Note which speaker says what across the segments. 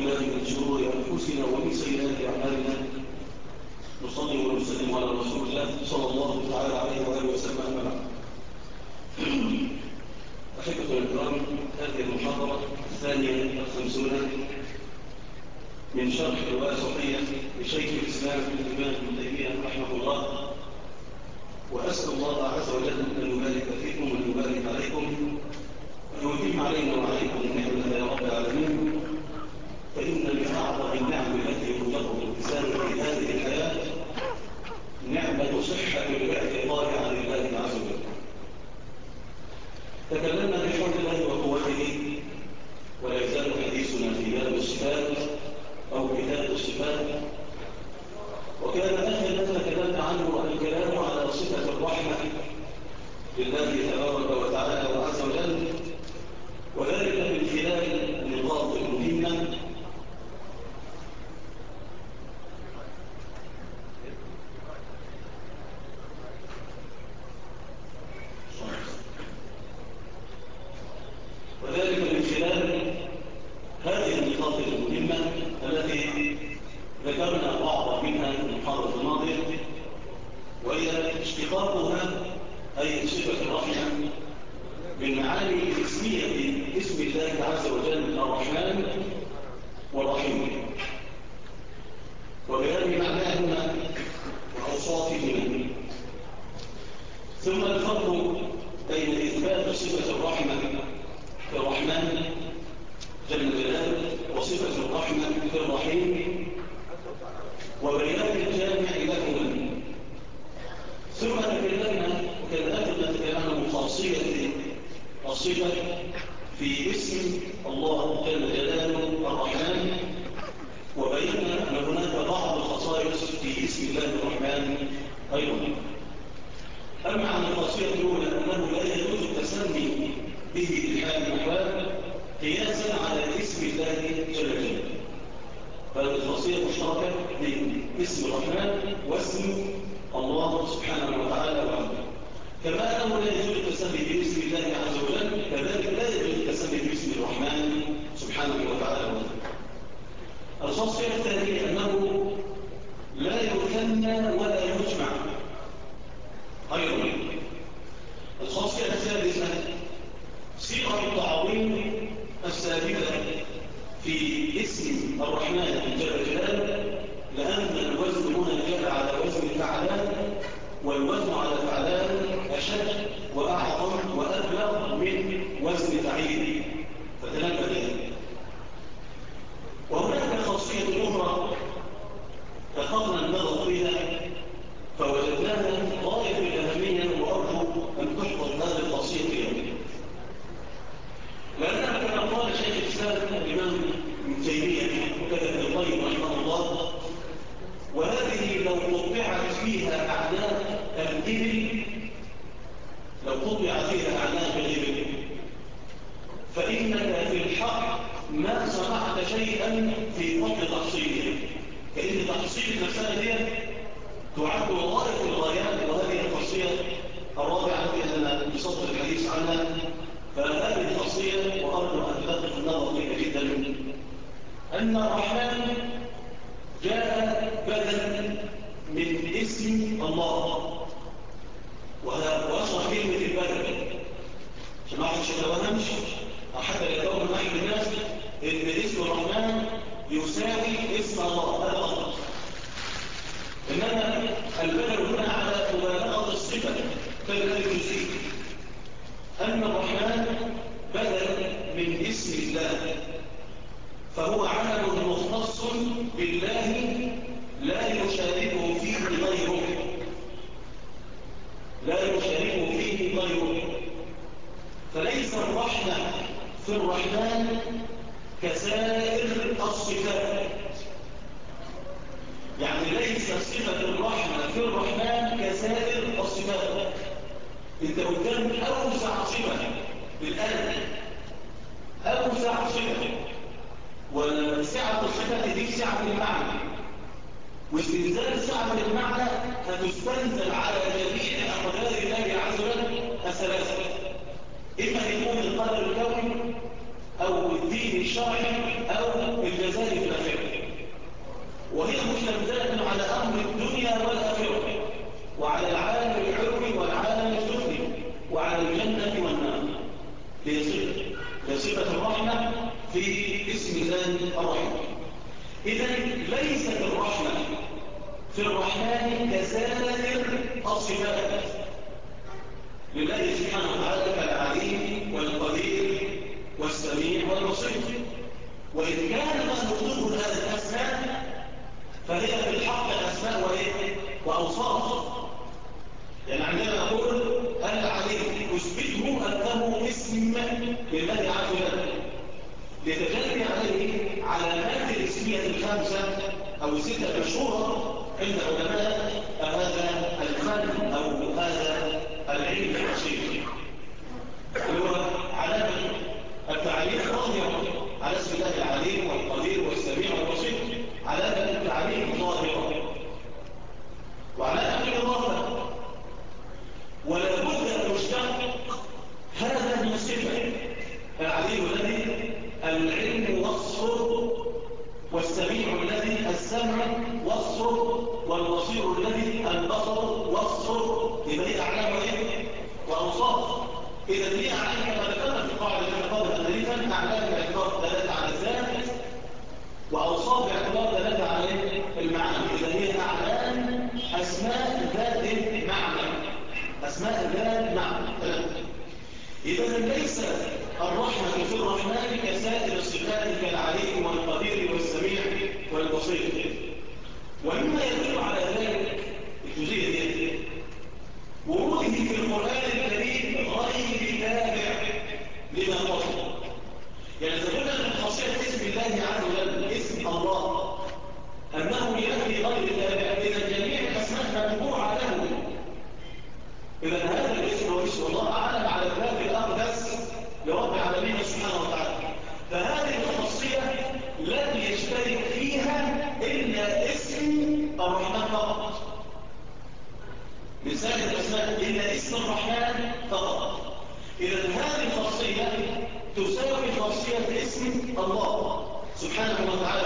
Speaker 1: بالله من شرور أنفسنا ومن سيئات أعمالنا. نصلي ونسلم على رسول الله صلى الله تعالى عليه وآله وسلم. أما بعد، أحبة الكرام، هذه المحاضرة الثانية والخمسون من شرح رواية صحية لشيخ الإسلام الإمام ابن تيمية رحمه الله، وأسأل الله عز وجل أن يبارك فيكم وأن يبارك عليكم وأن يتم علينا وعليكم النعمة يا رب العالمين. فإن من أعظم النعم التي يرزق الإنسان في هذه الحياة نعمة صحة الاعتقاد عن الله عز وجل. تكلمنا بحول الله وقوته، ولا يزال حديثنا في باب الصفات أو كتاب الصفات، وكان آخر ما تكلمنا عنه الكلام على صفة الرحمة لله تبارك وتعالى وعز وجل، وذلك من خلال النقاط المهمة هذه النقاط المهمة التي ذكرنا بعض منها في المحاضرة الماضية، وهي اشتقاقها أي صفة الرحمة من معاني اسمية اسم الله عز وجل الرحمن والرحيم، وبيان معناهما وأوصافهما، ثم الفرق بين إثبات صفة الرحمة في الرحمن جل جلاله وصفة الرحمة في الرحيم، وبيان الجامع لهما. ثم تكلمنا وكان تكلمنا خاصية الصفة في اسم الله جل جلاله الرحمن، وبينا أن هناك بعض الخصائص في اسم الله الرحمن أيضا. أما عن الخاصية الأولى أنه لا يجوز التسمي به في حال الأحوال قياسا على اسم الله جل جلاله، فالخاصية مشتركة بين اسم الرحمن واسم الله سبحانه وتعالى وعلا. كما أنه لا يجوز التسمي باسم الله عز وجل، كذلك لا يجوز التسمي باسم الرحمن سبحانه وتعالى وعلا. الخاصية الثانية أنه لا يثنى ولا يجمع أيضا. الخاصية الثالثة صيغة التعظيم الثابتة في اسم الرحمن جل جلاله، لأن الوزن هنا جاء على وزن فعلان، والوزن على فعلان أشد وأعظم وأبلغ من وزن فعيل، فتنبه ذلك. وهناك خاصية أخرى أخذنا النظر فيها فوجدناها غاية الأهمية، وأرجو أن تحفظ هذه الخاصية اليوم، لأنها كما قال شيخ الإسلام الإمام ابن تيمية وكذا ابن القيم رحمه الله، وهذه لو قطعت فيها أعناق الإبل، فإنك في الحق ما صنعت شيئا في وقت تحصيلها، كأن تحصيل المسألة دي تعد غاية الغايات. وهذه الخاصية الرابعة التي أنا بصدد الحديث عنها، فهذه الخاصية وأرجو أن تدقق النظر فيها جدا، أن الرحمن جاء بدلا من اسم الله، وأشرح كلمة البدل عشان ما أحدش يتوهمش أو حتى لا يتوهم أحد الناس إن اسم الرحمن يساوي اسم الله، هذا غلط. إنما البدل هنا على مبالغة الصفة كالذي يجزيه، أن الرحمن بدل من اسم الله، فهو عمل مختص بالله لا يشاركه فيه غيره، فليس الرحمة في الرحمن كسائر الصفات، يعني ليس صفة الرحمة في الرحمن كسائر الصفات. انت قدام أوسع صفة بالآن، أوسع صفة، وسعة الصفة دي سعة المعنى، واستنزال سعة المعنى هتستنزل على جميع أقدار الله عز وجل الثلاثة، إما يكون القدر الكوني أو الدين الشرعي أو الجزاء وسلم دال على أمر الدنيا والآخرة، وعلى العالم العلوي والعالم السفلي، وعلى الجنة والنار. لصفة الرحمة في اسم الله الرحمن. إذن ليست الرحمة في الرحمن كسائر الصفات لله سبحانه وتعالى كالعليم والقدير والسميع والبصير. وإن كان ما نطلقه هذه الأسماء فهي في الحق الأسماء وأوصاف. يعني عندما نقول العليم نثبته أنه اسم لله عز وجل لتجلي عليه علامات الاسمية الخمسة أو الستة المشهورة عند علماء هذا الفن أو هذا العلم البسيط، اللي هو علامة التعليم ظاهرة على اسم الله العليم والقدير والسميع والبصير، علامة التعليم ظاهرة وعلامة الإضافة. ولا بد أن يشتق هذا من الصفة. العليم الذي العلم وصفه، والسميع الذي السمع وصفه، والبصير الذي البصر وصفه. يبقى هي أعلام وأوصاف. إذا هي أعلام كما ذكرنا في القاعدة الاعتبار أناليفا، أعلام باعتبار دلالة على الذات، وأوصاف باعتبار دلالة على المعنى. إذا هي أعلام أسماء ذات معنى، أسماء ذات معنى. إذا ليس الرحمة في الرحمن كسائر الصفات كالعليم والقدير والسميع والبصير. ومما يدل على ذلك الجزئية وروده في القرآن الكريم غير تابع لما قصد. يعني تقولنا من خاصية اسم الله عز وجل اسم الله أنه يأتي غير تابع، إذا جميع الأسماء متبوعة له. إذا هذا الاسم هو اسم الله أعلم على الذات الأقدس لرب العالمين سبحانه وتعالى. فهذه الخاصية لم يشترك فيها إلا اسم الرحمن فقط، من سائر الأسماء إلا اسم الرحمن فقط. إذا هذه الخاصية تساوي خاصية اسم الله سبحانه وتعالى.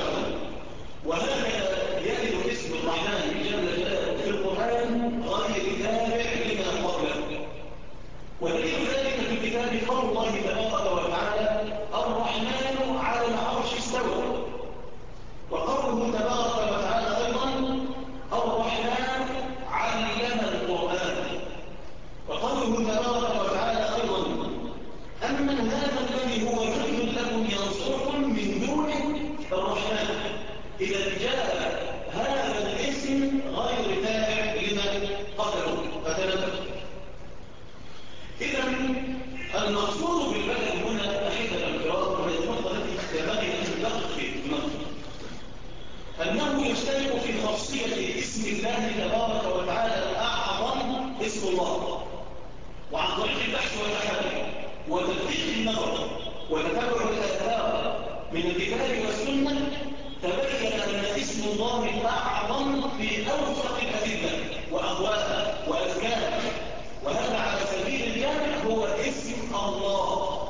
Speaker 1: وهكذا يرد اسم الرحمن جل جلاله في القرآن غير تابع لما قبله. ودليل ذلك في الكتاب قول الله تبارك وتعالى الرحمن على العرش استوى، وقوله تبارك وتعالى أيضا الرحمن علم القرآن، وقوله تبارك وتعالى أيضا أمن هذا الذي هو جند لكم ينصركم من دون الرحمن. إذا جاء هذا الاسم غير تابع لما قبله فتنبه. إذا المقصود بالبدء هنا أحيث الانفراد وهي النقطة التي ينبغي أن تدقق في النقطة أنه يشترك في خاصية اسم الله تبارك وتعالى الأعظم اسم الله. وعن طريق البحث والتحري وتدقيق النظر وتتبع الآثار من الكتاب والسنة تبين أن اسم الله الأعظم في أوثق الأدلة وأقوالها وأذكارها، وهذا على سبيل الجامع هو اسم الله.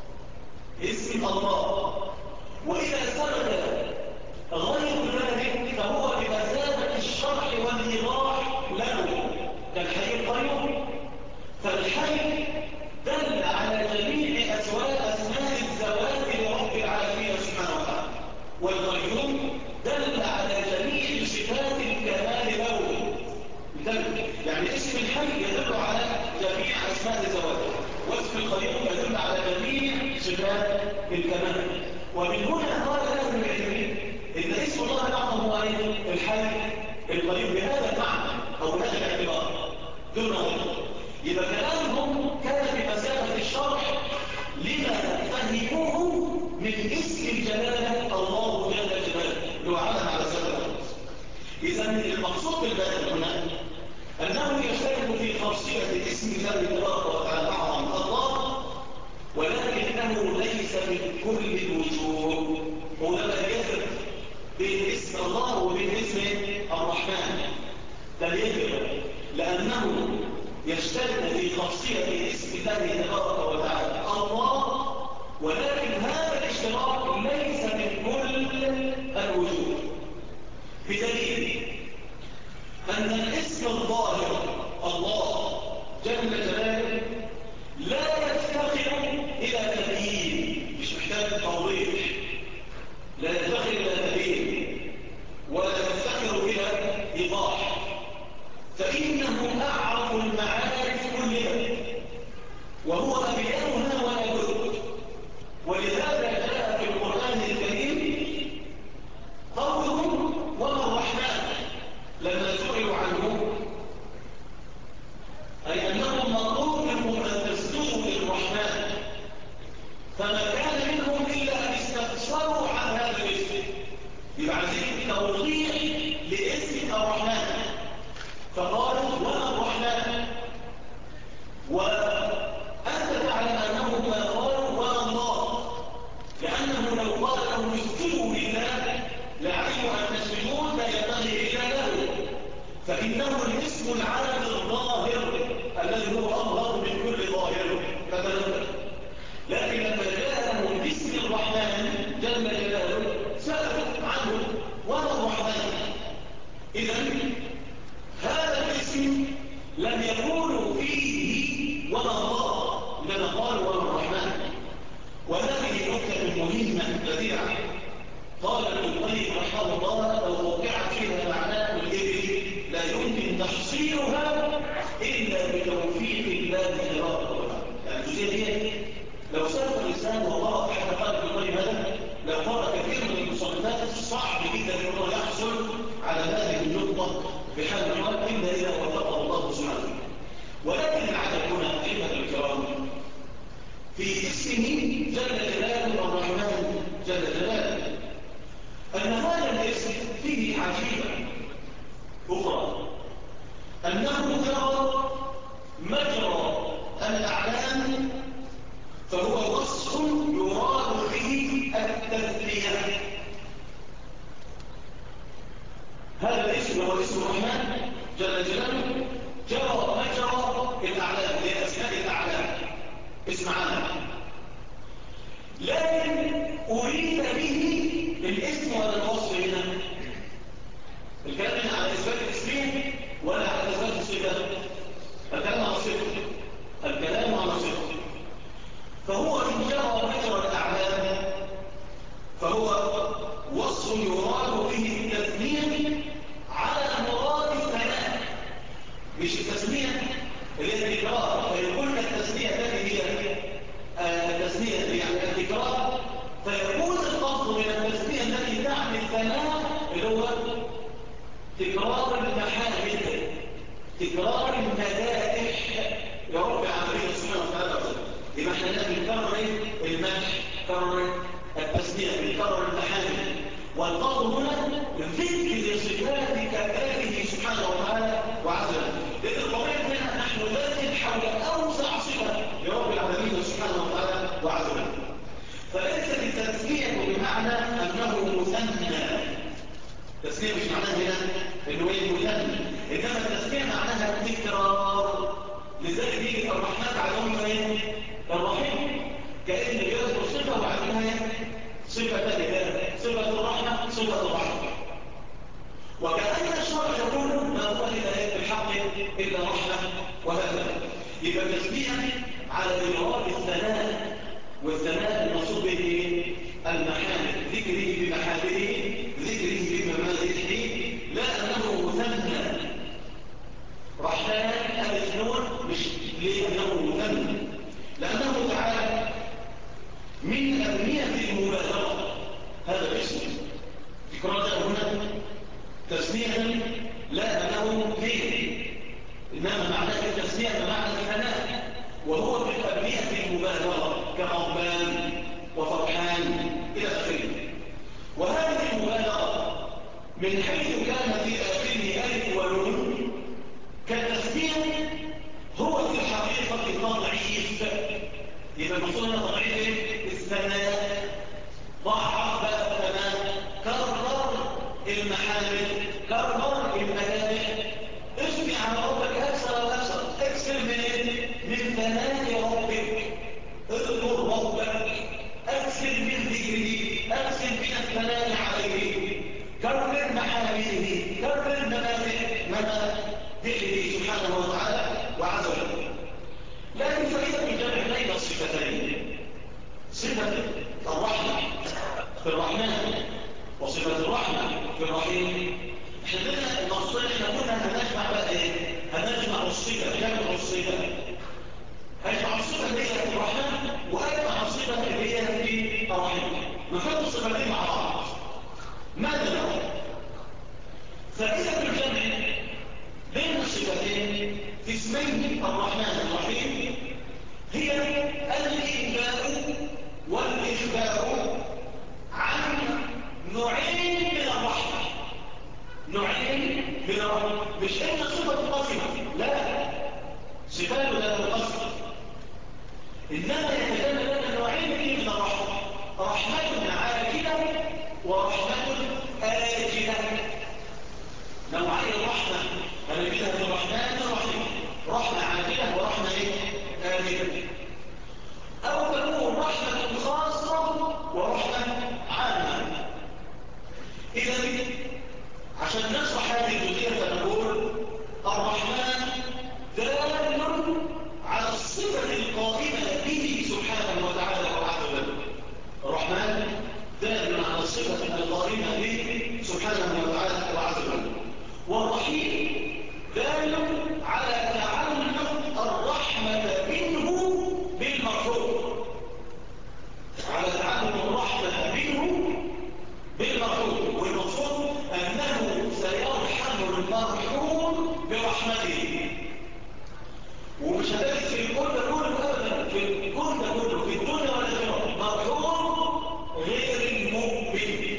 Speaker 1: اسم الله. وإذا ثبت غير ذلك فهو بمثابة الشرح والإيضاح له كالحي القيوم. فالحي دل على جميع أسماء الذوات لرب العالمين سبحانه وتعالى، والقيوم دل على جميع صفات الكمال له. يعني اسم الحي يدل على جميع أسماء الذوات، واسم القيوم يدل على جميع صفات الكمال. ومن هنا قال أهل العلم إن اسم الله الأعظم هو الحي القيوم بهذا المعنى أو بهذا الاعتبار دون غيره. يبقى كلامهم كان بمثابة الشرح لما فهموه من اسم الجلالة الله جل جلاله اللي هو علم على سبب. إذا المقصود بالبدء هنا أنه يشترك في خاصية اسم الله تبارك وتعالى أعظم الله، ولكنه ليس من كل الوجوه. هو لا يفرق بين اسم الله وبين اسم الرحمن، بل يفرق لأنه يشترك في خاصية اسم الله تبارك وتعالى الله، ولكن هذا الاشتراك ليس من كل الوجوه. بدليل هذا الاسم. يبقى عايزين توضيح لاسم الرحمن، فقالوا وما الرحمن؟ وأنت تعلم أنه ما قالوا وما الله، لأنه لو قال لهم اسجدوا لله لعلموا أن السجود لا ينبغي إلا له، فإنه الاسم العالم الظاهر الذي هو أظهر من كل ظاهر فتنبه. لكن لما جاءهم باسم الرحمن جل جلاله سألوا عنه وما الرحمن. إذن هذا الاسم لم يقولوا فيه وما الله، إنما قالوا وما الرحمن. وهذه نكتة مهمة بديعة قال ابن القيم رحمه الله لو وقعت فيها معناه الإبل لا يمكن تحصيلها إلا بتوفيق الله تبارك وتعالى. يعني الجزئية دي لو سلف الإنسان وقرأ حتى قال ابن القيم هذا لو قرأ كثير من المصنفات صعب جدا أنه يحصل على هذه النقطة بحال الحال إلا إذا وفقه الله سبحانه. ولكن العجب هنا أيها الكرام في اسمه جل جلاله الرحمن جل جلاله أن هذا الاسم فيه عجيبة أخرى، أنه جرى مجرى الأعلام، فهو وصف يراد به التثنية. هذا الاسم هو اسم الرحمن جل جلاله جرى مجرى الأعلام لأسماء الأعلام اسم عالم، لكن أريد به الاسم ولا الوصف هنا؟ الكلام هنا على إثبات الاسمين ولا على إثبات الصفات؟ الكلام على صفة، الكلام على صفة. فهو إن جرى مجرى الأعلام فهو وصف يراد به التثنية على مراد الثناء، مش التسمية اللي هي التكرار. فيقول التسمية التي هي التسمية يعني التكرار، فيكون القصد من التسمية التي تعني الثناء اللي هو تكرار المحامد، تكرار المدائح يا رب العالمين سبحانه وتعالى. يبقى احنا بنكرر المدح، نكرر التسمية، بنكرر المحامد، والقصد هنا ذكر صفات كماله سبحانه وتعالى وعز وجل. لأن القضية هنا نحن نذكر حول أوسع صفة لرب العالمين سبحانه وتعالى وعز وجل. فليست التسمية بمعنى أنه مثنى، التسمية مش معناها هنا انه هي مثنى، انما التسمية معناها التكرار. لذلك يجي الرحمن عليهم ايه؟ الرحيم، كأن يذكر صفة وعلمها صفة ثانية، صفة الرحمة صفة الرحمة. وكأن الشرع يقول ما هو إلا بالحق إلا رحمة وهكذا. يبقى التسمية على إرادة الثناء، والثناء المقصود به المحامد، ذكره بمحامده، ذكره بممازحه، لا أنه مثنى. رحمن ألف نون مش لأنه مثنى، لأنه تعالى من أبنية المبالغة. هذا الاسم تكرار هنا تسمية لا أنه فيه، إنما معناه التسمية بمعنى الثناء، وهو من أبنية المبالغة كغضبان وفرحان إلى آخره. وهذه المبالغة من حيث كان في آخره ألف ونون كالتسمية هو في الحقيقة تضعيف. يبقى المقصود تضعيف الثناء، ضعف بقى الثناء، كرر المحامد، كرر المدائح. اسمع على ربك أكثر وأكثر، اكثر من ثناء ربك، اذكر ربك، اكثر من ذكره، اكثر من الثناء عليه، كرر محامده، كرر مدائحه سبحانه وتعالى وعز وجل. لكن فإذا الجمع بين الصفتين، صفة الرحمة في الرحمن وصفة الرحمة في الرحيم، احنا المقصود احنا كنا هنجمع بقى ايه؟ هنجمع الصفة، جمع الصفة، هنجمع الصفة اللي هي في الرحمن وهنجمع الصفة اللي هي في الرحيم، نحط الصفتين مع بعض. ماذا نقول؟ فإذا الجمع بين الصفتين في اسمين الرحمن الرحيم هي الإنباء والإخبار عن ورحمة آجلة. نوعية الرحمة هنجدها في الرحمن الرحيم، رحمة عاجلة ورحمة آجلة. أو تكون رحمة خاصة ورحمة عامة. إذا عشان نشرح هذه الجزئية فنقول الرحمن دال على الصفة القائمة به سبحانه وتعالى وعز وجل. الرحمن دال على الصفة القائمة به سبحانه وتعالى وعز وجل. والرحيم دال على تعلق الرحمة منه بالمرحوم، على تعلق الرحمة منه بالمرحوم. والمقصود أنه سيرحم المرحوم برحمته. ومش هتجد في الكون ده كله أبدا، في الكون ده كله في الدنيا والآخرة مرحوم غير المؤمن،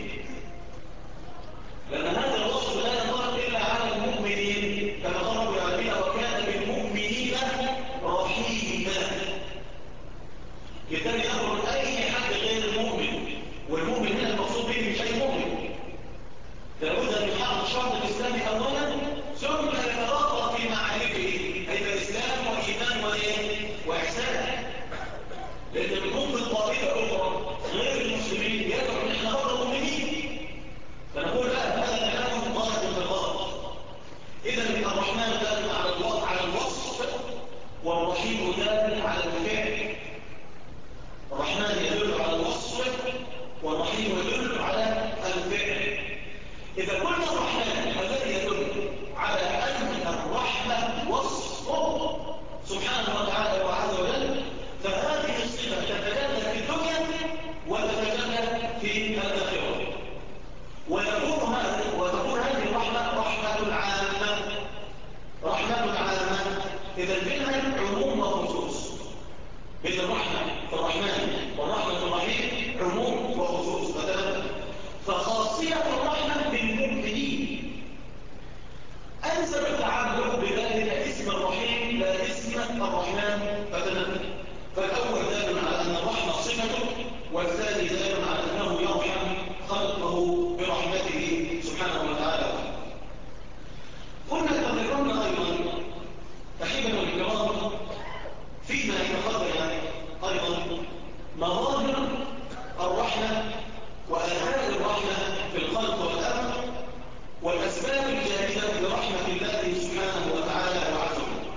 Speaker 1: لأن هذا الوصف لا ينطبق إلا على المؤمنين كما قال العالمين وكان بالمؤمنين رحيما. بالتالي يأمر أي حد غير المؤمن، والمؤمن هنا المقصود به مش أي مؤمن، لابد أن يحقق الشرط الإسلامي أولا ثم يترقى في معارفه أي إسلام وإيمان وإحسان. لأن بنقوم بالطائفة أخرى غير المسلمين يدعو أن احنا برضه مؤمنين، فنقول لا، هذا كلام غلط في الغلط. إذا الرحمن دال على الوصف، والرحيم دال على الفعل. الرحمن يدل على الوصف والرحيم يدل على الفعل. إذا قلنا الرحمن الذي يدل على أن الرحمة وصفه سبحانه وتعالى وعز وجل، فهذه الصفة تتجلى في الدنيا وتتجلى في الآخرة. وتكون هذه الرحمة رحمة عامة، رحمة عامة. إذا بينها عموم وخصوص، بين الرحمة الرحمن والرحمة الرحيم عموم وخصوص. مثلا فخاصية الرحمة بالمؤمنين أنسب التعلق بذلك اسم الرحيم لا اسم الرحمن. فالأول دال على أن الرحمة صفته، والثاني دال على أنه يرحم خلقه برحمته سبحانه وتعالى. قلنا تذكرنا أيضا أحبنا الكرام فيما يتخذ أيضا مظاهر الرحمة وآثار الرحمة في الخلق والأمر والأسباب الجاهزة لرحمة الله سبحانه وتعالى وعز وجل.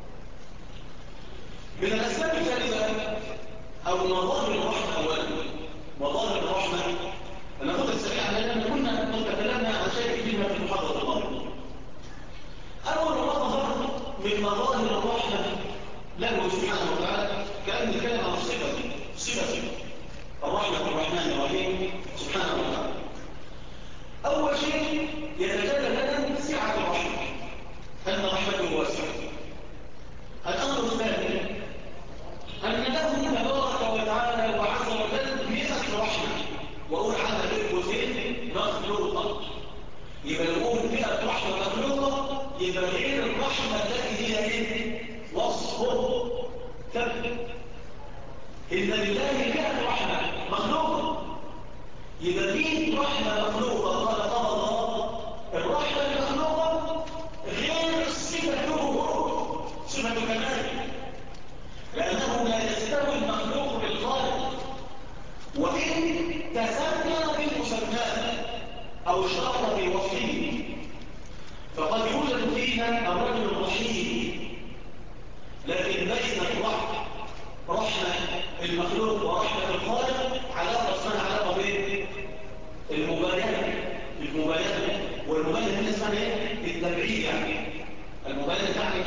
Speaker 1: من الأسباب الجاهزة أو مظاهر الرحمة أولا، مظاهر الرحمة ناخذها سريعا لأن كنا تكلمنا عن شيء فيما في محاضرة الماضية. أول مظهر من مظاهر الرحمة له سبحانه وتعالى كأن نتكلم عن صفة الرحمة الرحمن الرحيم سبحانه وتعالى. أول شيء يتجلى لنا سعة الرحمة، أن رحمته واسعة. الأمر الثاني أن له تبارك وتعالى وعز وجل 100 رحمة، وأقول عنها بالقوسين مخلوقة. يبقى نقول 100 رحمة مخلوقة، يبقى غير الرحمة التي هي وصفه ثبت. إن لله 100 رحمة مخلوقة، يبقى 100 رحمة مخلوقة خلقها الله. الرحمة المخلوقة غير صفته، صفة كمال، لأنه لا يستوي المخلوق بالخالق، وإن تسمى بالمسمى أو اشترط في وصفه. فقد يوجد فينا الرجل الرحيم، لكن بين رحمة المخلوق ورحمة الخالق علاقة اسمها علاقة بين المباينة. والمباينة هنا اسمها ايه؟ التبعيد. يعني المباينة تعني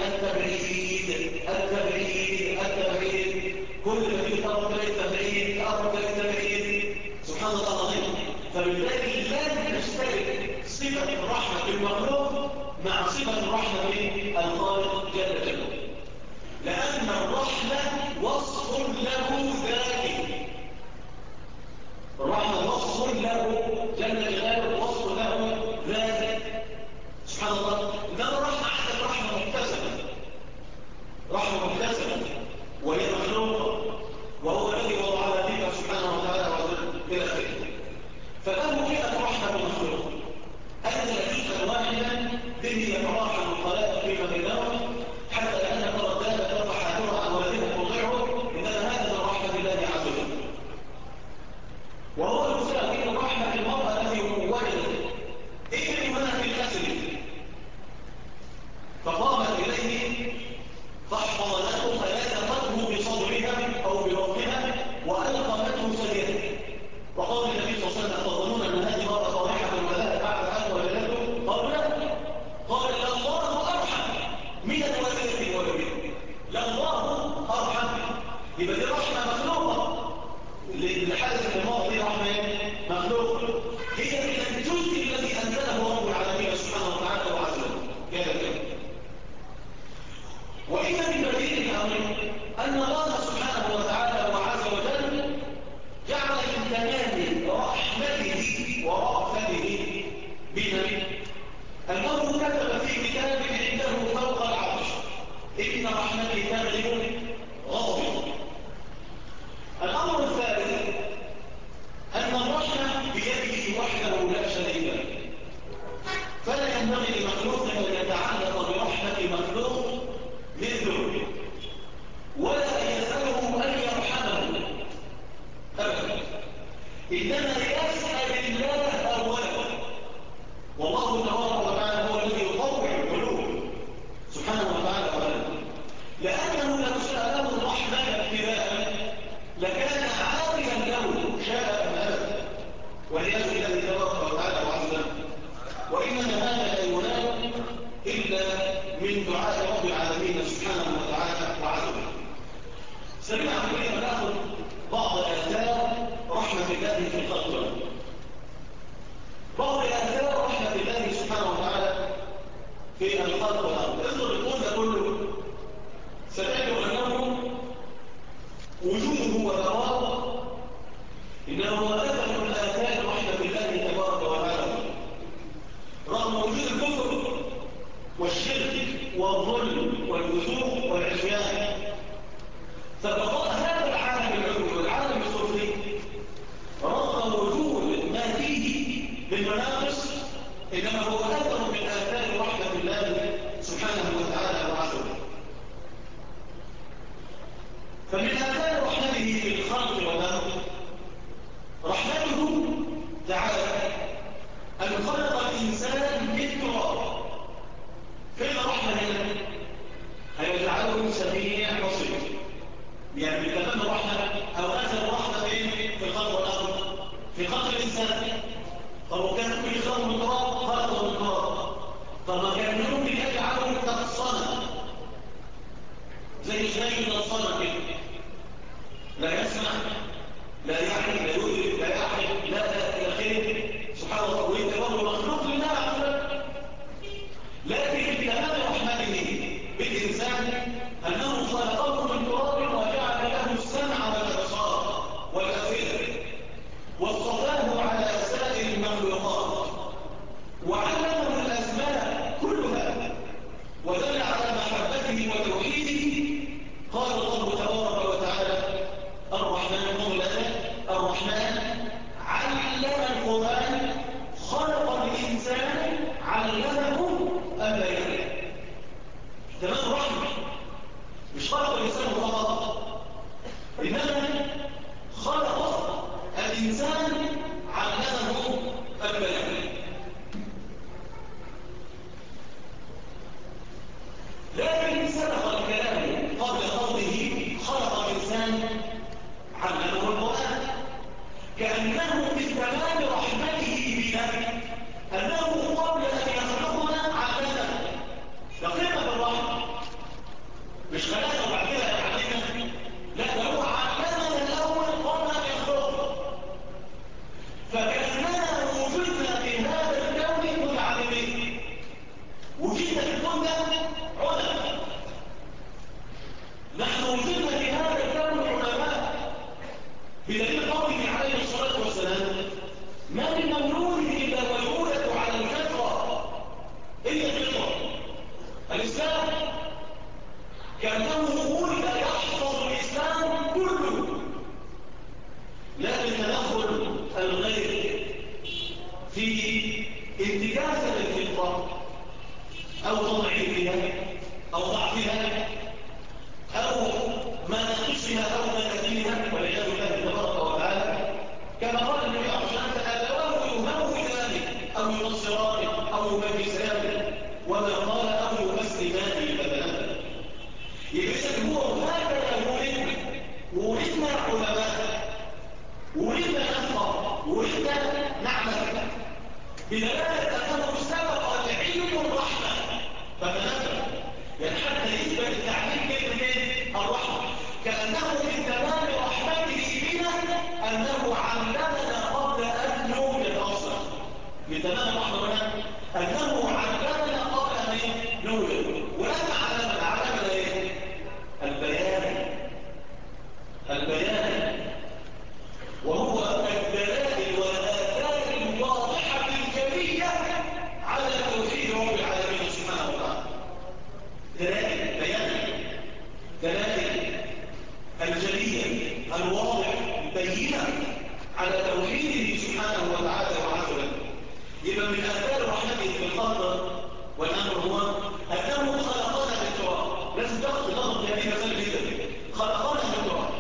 Speaker 1: التبعيد. كل ما تيجي تقرب التبعيد سبحان الله العظيم. فبالتالي لا تشترك صفة الرحمة بالمخلوق مع صفة الرحمة بالخالق جل جلاله، لأن الرحمة وصف له ذاتي. الرحمة وصف له جل جلاله، وصف له ذاتي سبحان الله. إنما الرحمة عندك رحمة مكتسبة وهي مخلوقة، وهو الذي وضع على ذلك سبحانه وتعالى إلى آخره. فله 100 به يتراحم الخلائق فيما بينهم حتى كأن ترى الدابة ترفع حافرها عن ولدها ترضعه، إنما هذا من رحمة الله عز وجل. وهو يساوي من رحمة المرأة التي ولدت ابنها في الأسر فقامت إليه فاحضنته فلازمته بصدرها أو ببطنها وألقمته ثديها. وقال النبي صلى الله عليه وسلم: أتظنون أن هذه مرأة صالحة ولها بعد أن ولدته؟ قالوا لا. قال: لله أرحم من الوالدة ولدها. لله أرحم. يبقى دي رحمة مخلوقة. لحدث الماضي دي رحمة مخلوقة، هي من الجزء الذي أنزله رب العالمين سبحانه وتعالى وعز وجل. كذا وإن من بديل الأمر أن الله سبحانه وتعالى وعز وجل جعل من تمام رحمته ورأفته بنا أنه كتب في كتاب عنده فوق العرش: إن رحمتي تغلب غضبي. الأمر الثالث أن الرحمة بيده وحده لا شريك له، فلا ينبغي لمخلوق أن يتعلق برحمة مخلوق مثله ولا يسأله أن يرحمه أبدا، إنما يسأل الله أولا. والله تبارك وتعالى هو الذي يطوع القلوب سبحانه وتعالى أولا، لأنه لو سأله الرحمة ابتداء لكان عابدا له شاء أم أبدا، والعياذ بالله تبارك وتعالى وعز وجل. وإنما هذا لا ينال إلا من دعاء رب العالمين سبحانه وتعالى وعز وجل. سمعنا عن ناخذ بعض آثار رحمة الله في الخلق. بعض آثار رحمة الله سبحانه وتعالى في الخلق والأرض. اذكر الكون ده كله ستجد أنه وجوده وبقاؤه إنه أثر من آثار رحمة الله تبارك وتعالى، رغم وجود الكفر والشرك والظلم والفسوق والعصيان. فبقاء هذا العالم العلوي والعالم السفلي رغم وجود ما فيه من مناقص إنما هو أثر من آثار رحمة الله سبحانه وتعالى وعز وجل. فمن آثار رحمته في الخلق والأرض رحمته تعالى أن خلق الإنسان من تراب. فين رحمة هنا؟ هيجعله سميع بصير، يعني بتمام رحمة أو أثر رحمة في الخلق والأرض في خلق الإنسان. طب وكان كل خلق من تراب خلقه من تراب، طب ما كان ممكن يجعله كالصنم زي من الصنم كده، لا يسمع لا يعي لا يدرك لا يعقل لا إلى آخره. سبحان الله. وإنت برضه مخلوق لله عز وجل، لكن بتمام رحمته بالإنسان أنه خلقه من تراب وجعل له السمع والأبصار والأفئدة واصطفاه على سائر المخلوقات وعلمه الأسماء كلها ودل على محبته وتوحيده. قال الله تبارك وتعالى: الرحمن علم القرآن خلق الإنسان علمه البيان. تمام رحمة، مش خلق الإنسان فقط، إنما خلق الإنسان علمه البيان. لكن سبق الكلام قبل قوله خلق الإنسان علمه القرآن، كأنه من تمام رحمته بنا أنه قبل أن يخلقنا علمنا. لقيمة بالرحمة مش خلقنا وبعد كده يعلمنا، لا ده هو علمنا الأول قبل أن يخلقنا. فكأننا وجدنا في هذا الكون متعلمين، وجدنا في الكون ده علماء. نحن وجدنا في هذا الكون علماء بدليل قوله عليه الصلاة والسلام: ما من مولود إلا ويولد على الفطرة إلا الفطرة الإسلام، كأنه ولد يحفظ الإسلام كله. لكن تدخل الغير في انتكاسة الفطرة أو تضعيفها أو ضعفها أو ما نقصها أو نكدها والعياذ بالله تبارك وتعالى، كما قال النبي عليه الصلاة والسلام أبواه يهودان أو ينصران أو يمجسان، وما قال أو يمسلمان لبناته. يبقى هو هكذا ولدنا علماء، ولدنا نفقه، ولدنا نعمل بدلالة أنه سبق العلم الرحمة فتنبه. يعني حتى يثبت التعليم كلمة الرحمة كأنه من تمام رحمته بنا أنه علمنا قبل أن نولد أصلا. من تمام رحمة أنه علمنا قبل أن نولد، ولما علمنا إيه؟ البيان، وهو الدلائل والآثار الواضحة الجلية على توحيد رب العالمين سبحانه وتعالى. دلائل الجلية الواضح البينة على توحيده سبحانه وتعالى وعز وجل. يبقى من آثار رحمته في الخلق والأمر هو أنه خلقنا بالتراب. لازم تاخذ هذه مسألة جدا. خلقنا بالتراب.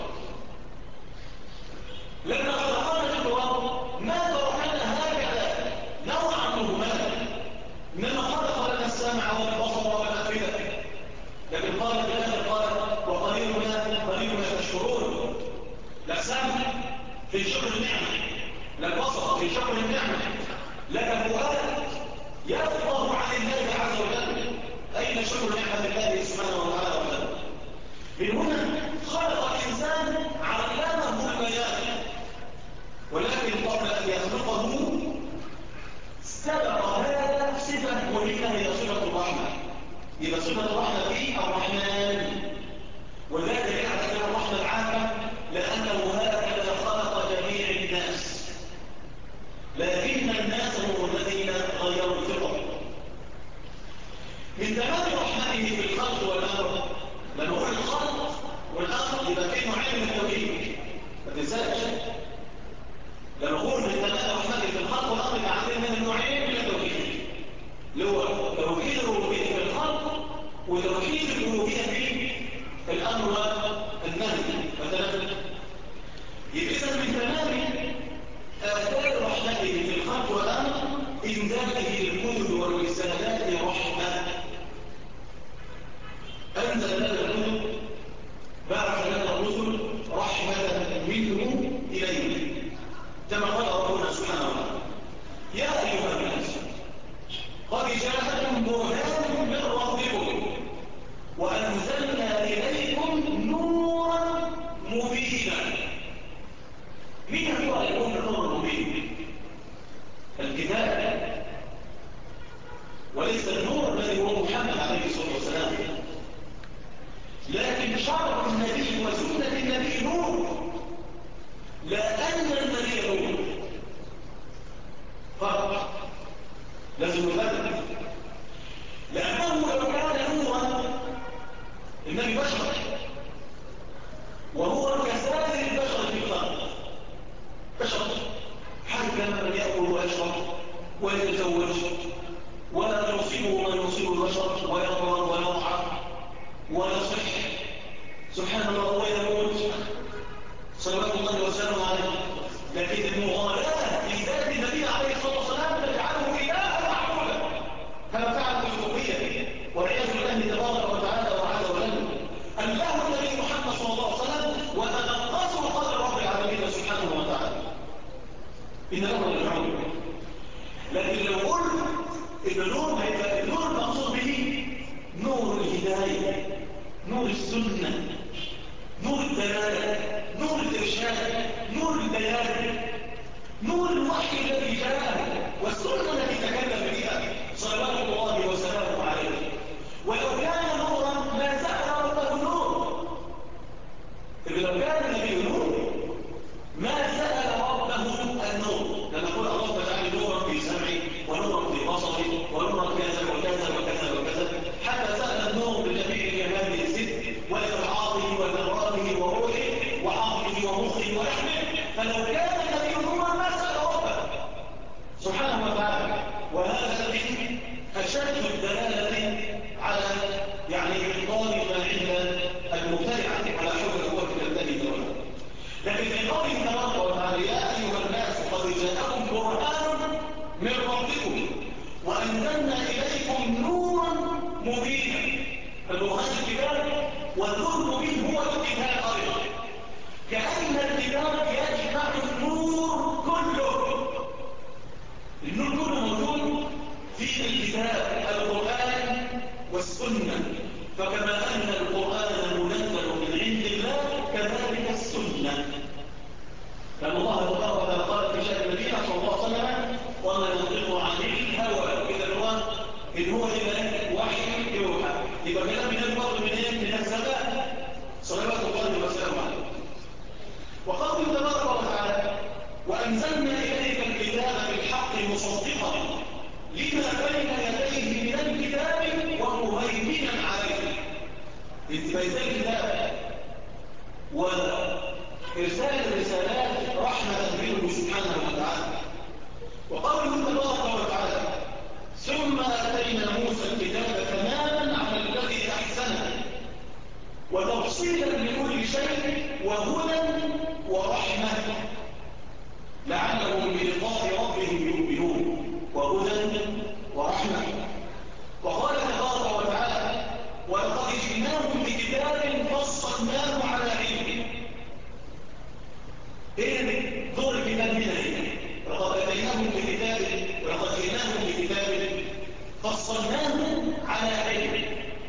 Speaker 1: لما خلقنا بالتراب ما تركنا هكذا نوعا مهملا، إنما خلق لنا السمع والبصر والأفئدة. لكن قال في الآخر قال وقليل ما تشكرون. لا سمع في شكر النعمة، لا بصر في شكر النعمة، لا فؤاد يفقه عن الله عز وجل. أين شكر نعمة الله سبحانه وتعالى؟ من هنا خلق الإنسان علمه البيان، ولكن قبل أن يخلقه سبق هذا صفة مهمة هي صفة الرحمة. يبقى صفة الرحمة في الرحمن، وذلك يعرف أنها الرحمة العامة لأنه هكذا خلق جميع الناس، لكن الناس هم الذين غيروا الفطر. من تمام رحمته في الخلق والأمر، لما هو الخلق والأمر يبقى فيه نوعين من التوحيد، ما تنساش. لما هو من تمام رحمته في الخلق والأمر يبقى عندنا من نوعين من التوحيد، اللي هو توحيد الربوبية في الخلق وتوحيد الألوهية في الأمر والنهي. مثلا يبقى من تمام آثار رحمته في الخلق والأمر إنزاله للكتب والرسالات رحمة. أنزل لنا الكتب، بعث لنا الرسل رحمة منه إليه، كما قال ربنا سبحانه وتعالى يا أيها الناس قد جاءكم برهان من ربكم وأنزلنا إليكم نورا مبينا. مين هو يكون النور المبين؟ الكتاب، وليس النور الذي هو محمد عليه الصلاة والسلام. لكن شرع النبي وسنة النبي نور، لا أن النبي نور. فرق لازم نفرق، لأنه لو كان نورا النبي بشر، وهو كسائر البشر في الخلق، بشر حتى من يأكل ويشرب ويتزوج ولا يصيبه ما يصيب البشر ويضرب ويضحك ويصح سبحان الله ويموت صلوات الله وسلامه عليه. لكن المغالاة في ذات النبي عليه الصلاة والسلام تجعله إلها معبودا كما فعل الربوبية والعياذ بالله تبارك وتعالى وعز وجل. الله النبي محمد صلى الله عليه وسلم وتنقصه قدر رب العالمين سبحانه وتعالى إن له العلم. لكن لو قلت إن النور هيبقى النور المقصود به نور الهداية، نور السنة، نور الدلالة، نور الإرشاد، نور البيان، نور الوحي الذي جاء والسنة التي تكلم بها صلوات الله وسلامه عليه. ولو كان نورا ما سأل ربه النور. لو كان النبي نور ما سأل ربه النور. لما يقول الله تعالى نورا في سمعي ونورا في بصري ونورا كذا وكذا وكذا وكذا، حتى سأل النور بجميع كمال الست وإرعاضه وذراته وروحه وعقله ومخه ولحمه. فلو كان النبي نورا ما سأل ربه. الكتاب يجمع النور كله. النور كله موجود في الكتاب القرآن والسنة. فكما أن القرآن منزل من عند الله كذلك السنة. لأن الله تبارك قال في شأن النبي صلى الله عليه وسلم وما ينطق عن الهوى إن هو إلا وحي يوحى. يبقى كلام من الفضل من السماء صلوات الله وسلامه عليه. وقال تبارك وتعالى وأنزلنا إليك الكتاب بالحق مصدقا لما بين يديه من الكتاب ومهيمنا عليه. إنزال الكتاب وإرسال الرسالات رحمة منه سبحانه وتعالى. وقوله تبارك وتعالى ثم آتينا موسى الكتاب تماما على الذي أحسنه وتفصيلا لكل شيء وهدى ورحمة لعلهم بلقاء ربهم يؤمنون. وهدى ورحمة. وقال تبارك وتعالى ولقد جئناهم بكتاب فصلناه على علم. ايه دور الكتاب هنا؟ ولقد اتيناهم بكتاب فصلناه على علم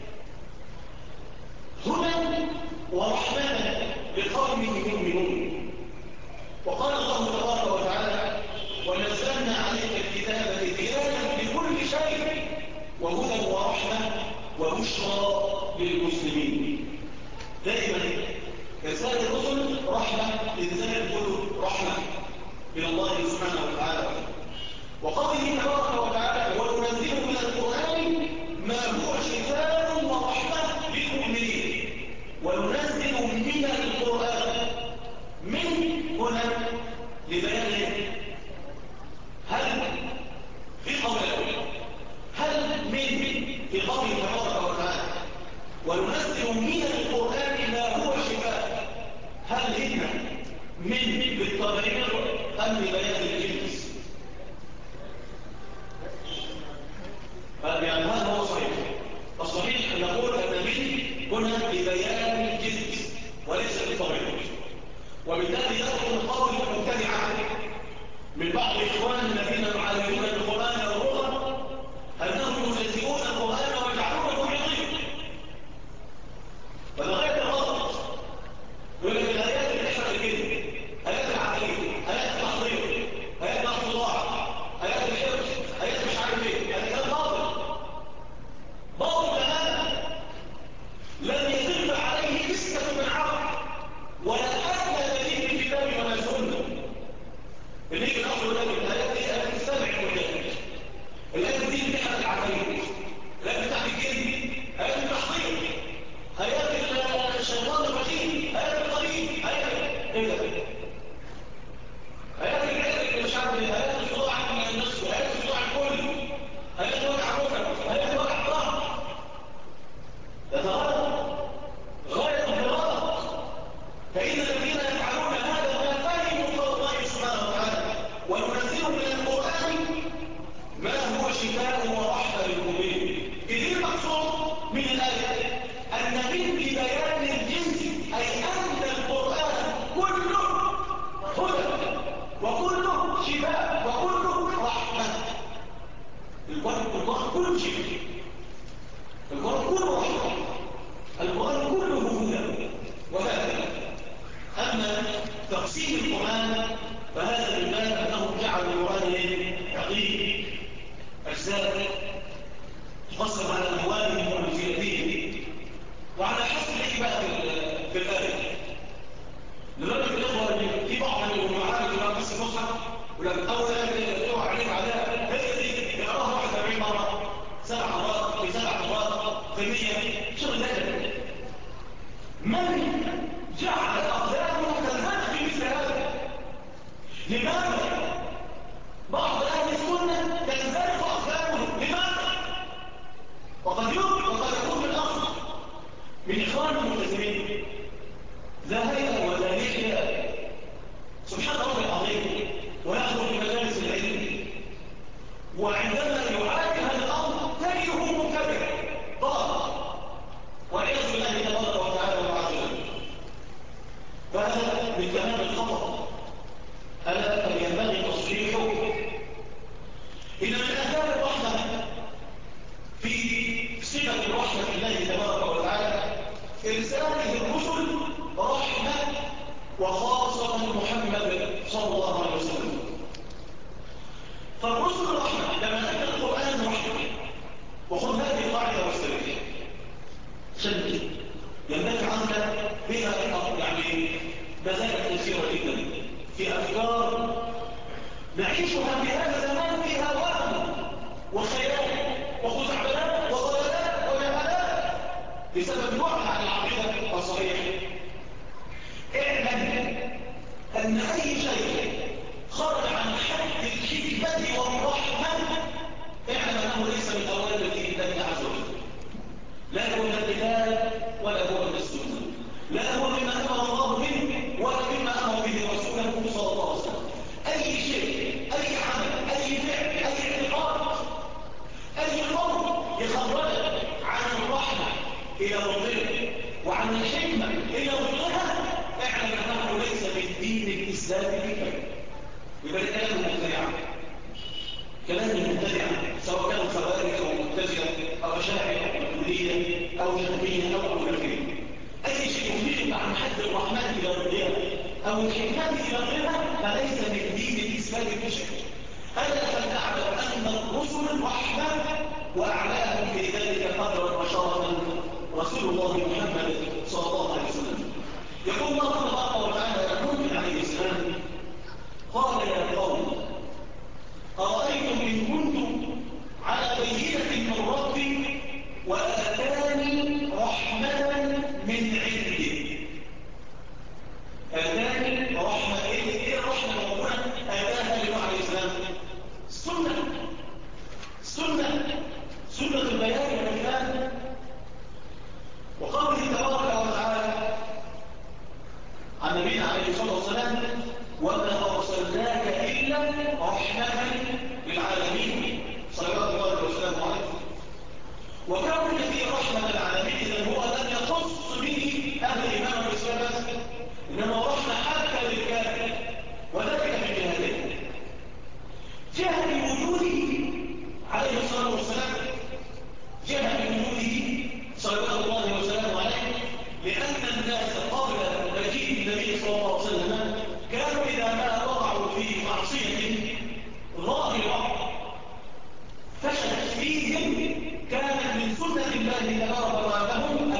Speaker 1: هدى ورحمة لقوم يؤمنون. وقال الله تبارك وتعالى ونزلنا عليك الكتاب تبيانا لكل شيء وهدى ورحمة وبشرى للمسلمين. دائما رسالة الرسل رحمة، إنزال الكتب رحمة من الله سبحانه وتعالى. وقوله تبارك وتعالى وننزل من القرآن ما هو شفاء ورحمة للمؤمنين. وننزل من القرآن من هنا لبيان هل في قوله هل من في قوله تبارك وتعالى وننزل من القرآن ما هو شفاء. هل هنا من بالتبرير أم لبيان الجنس؟ يعني هذا هو صحيح. الصحيح أن نقول أن من هنا لبيان الجنس وليس بالتبرير. وبالتالي يدخل القول المبتدع من بعض إخوان الذين يعالجون القرآن واللغة أنهم يجزئون القرآن ويجعلونه عظيم. فده غير الغلط. يقول لك الآيات اللي تحرق الجن، آيات العقيد، آيات التحضير، آيات الصداع، آيات الحفظ، آيات مش عارف ايه، آيات باطل. باطل تماما. لن يدل عليه مسكة من عقل ولا أدنى دليل في الكتاب ولا السنة. اللي يجي الأمر يقول لك الآيات دي آيات السبع والجن، الآيات دي بتحرق العقيد، الآيات بتاعت الجن، آيات التحضير، آيات الشيطان الرجيم، آيات القريب، آيات ايه ده؟ آيات العلم مش عارف ايه، آيات الصداع من النفس، آيات الصداع الكل، آيات وجع ركب، آيات وجع ظهر. يتغير غاية الغلط. فإن الذين يفعلون هذا ما فهموا قول الله سبحانه وتعالى وننزل من القرآن ما هو شفاء ورحمة للمؤمنين. إذ المقصود من الآية أن من بيان الجنس أي أن القرآن كله هدى وكله شفاء وكله رحمة. القرآن كله شفاء، القرآن كله رحمة، القرآن كله هدى وهكذا. أما تقسيم القرآن فهذا من باب أنهم جعلوا القرآن عقيم أجزاء تقسم على ألوانهم ومنزلتهم وعلى حسب الإجماع في الآية. لذلك الإخوة في بعض المعارض إلى قصة المصحف ولما أول آية يقع عليك عليها هي دي يقراها 41 مرة 7 مرات في 7 مرات في 100 شغل ذلك. من جعل أقدامه تنهج في مثل هذا؟ لماذا؟ بعض أهل السنة تنزلق أقدامه لماذا؟ وقد يكون الأصل من إخوان الملتزمين لا هيئة ولا لحية سبحان الله العظيم ويحضر في مجالس العلم وعندما يعالج هذا الأمر تجده مبتدع ضال والعياذ بالله تبارك وتعالى وعز وجل. فهذا من كلام الخطأ فالرسل رحمة لما نزل القرآن رحمة. وخذ هذه القاعدة واسترجع عشان ينبغي عنك بها يعني مزايا كثيرة جدا في أفكار نعيشها في هذا الزمان فيها وهم وخيال وخزعبلات وضلالات وجهالات بسبب الوعي عن العقيدة الصحيحة. اعلم أن أي شيء خرج عن حد الحكمة والرحمة اعلم أنه ليس من أوامر دين الله عز وجل، لا هو من الكتاب ولا هو من السنة، لا هو مما أمر الله به ولا مما أمر به رسوله صلى الله عليه وسلم. أي شيء، أي عمل، أي فعل، أي اعتقاد، أي قول يخرجك عن الرحمة إلى ضدها وعن الحكمة إلى ضدها اعلم أنه ليس من دين الإسلام بكلمة. يبقى الكلام المبتدع، كلام المبتدع سواء كانوا خوارج أو مبتدع أو أشاعرة أو ماتريدية أو جهمية أو غيره، أي شيء يخرجك عن حد الرحمن إلى ضدها أو الحكمة إلى ضدها فليس من دين الإسلام بشكل. ألا فلتعلم أن الرسل رحمة وأعلاهم في ذلك قدرا وشرفا رسول الله محمد صلى الله عليه وسلم. يقول الله تبارك وتعالى نوح عليه السلام قال يا قوم أرأيتم إن كنت على بينة من ربي وآتاني رحمة من عنده. آتاني رحمة إيه الرحمة موجودة آتاها لنوح عليه السلام؟ سنة البيان والبيان. وقوله تبارك وتعالى عن نبينا عليه الصلاة والسلام وما أرسلناك إلا رحمة للعالمين صلوات الله وسلامه عليه. وكون في رحمة العالمين إذن هو لم يخص به أهل الإيمان والإسلام إنما رحمة حتى للكافر وذلك من جهتين. جهة بوجوده عليه الصلاة والسلام، جهة بوجوده صلوات الله وسلامه عليه، لأن الناس قبل مجيء النبي صلى الله عليه وسلم كانوا إذا ما وقعوا في معصية ظاهرة فشلت فيهم كانت من سنة الله تبارك لهم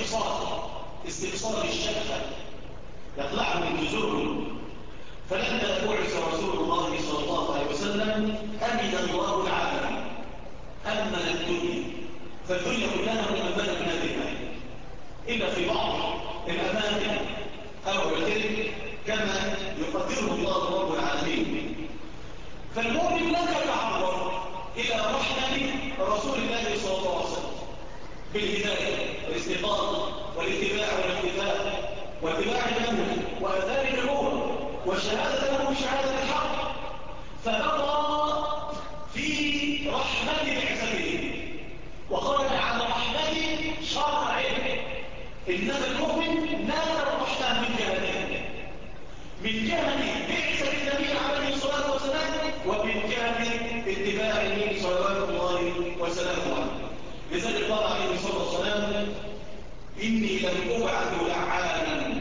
Speaker 1: استئصال الشفة يطلع من جذورهم. فلما بعث رسول الله صلى الله عليه وسلم أمن الله العالم، أمن الدنيا، فالدنيا كلها مؤمنة من هذه الآية إلا في بعض الأماكن أو الكذب كما يقدره الله رب العالمين. فالمؤمن لا يتعرض إلى رحمة رسول الله صلى الله عليه وسلم بالهداية والاستقامة والاتباع والاكتفاء واتباع المنهج وآثار النبوة والشهادة له بشهادة الحق، فبقى في رحمة بعثته وخرج عن رحمة شرعه. إنما المؤمن نال الرحمة من جهتين، من جهة بعثة النبي عليه الصلاة والسلام ومن جهة اتباعه صلوات الله وسلامه عليه. لذلك قال عليه الصلاة والسلام إني لم أبعث لعانا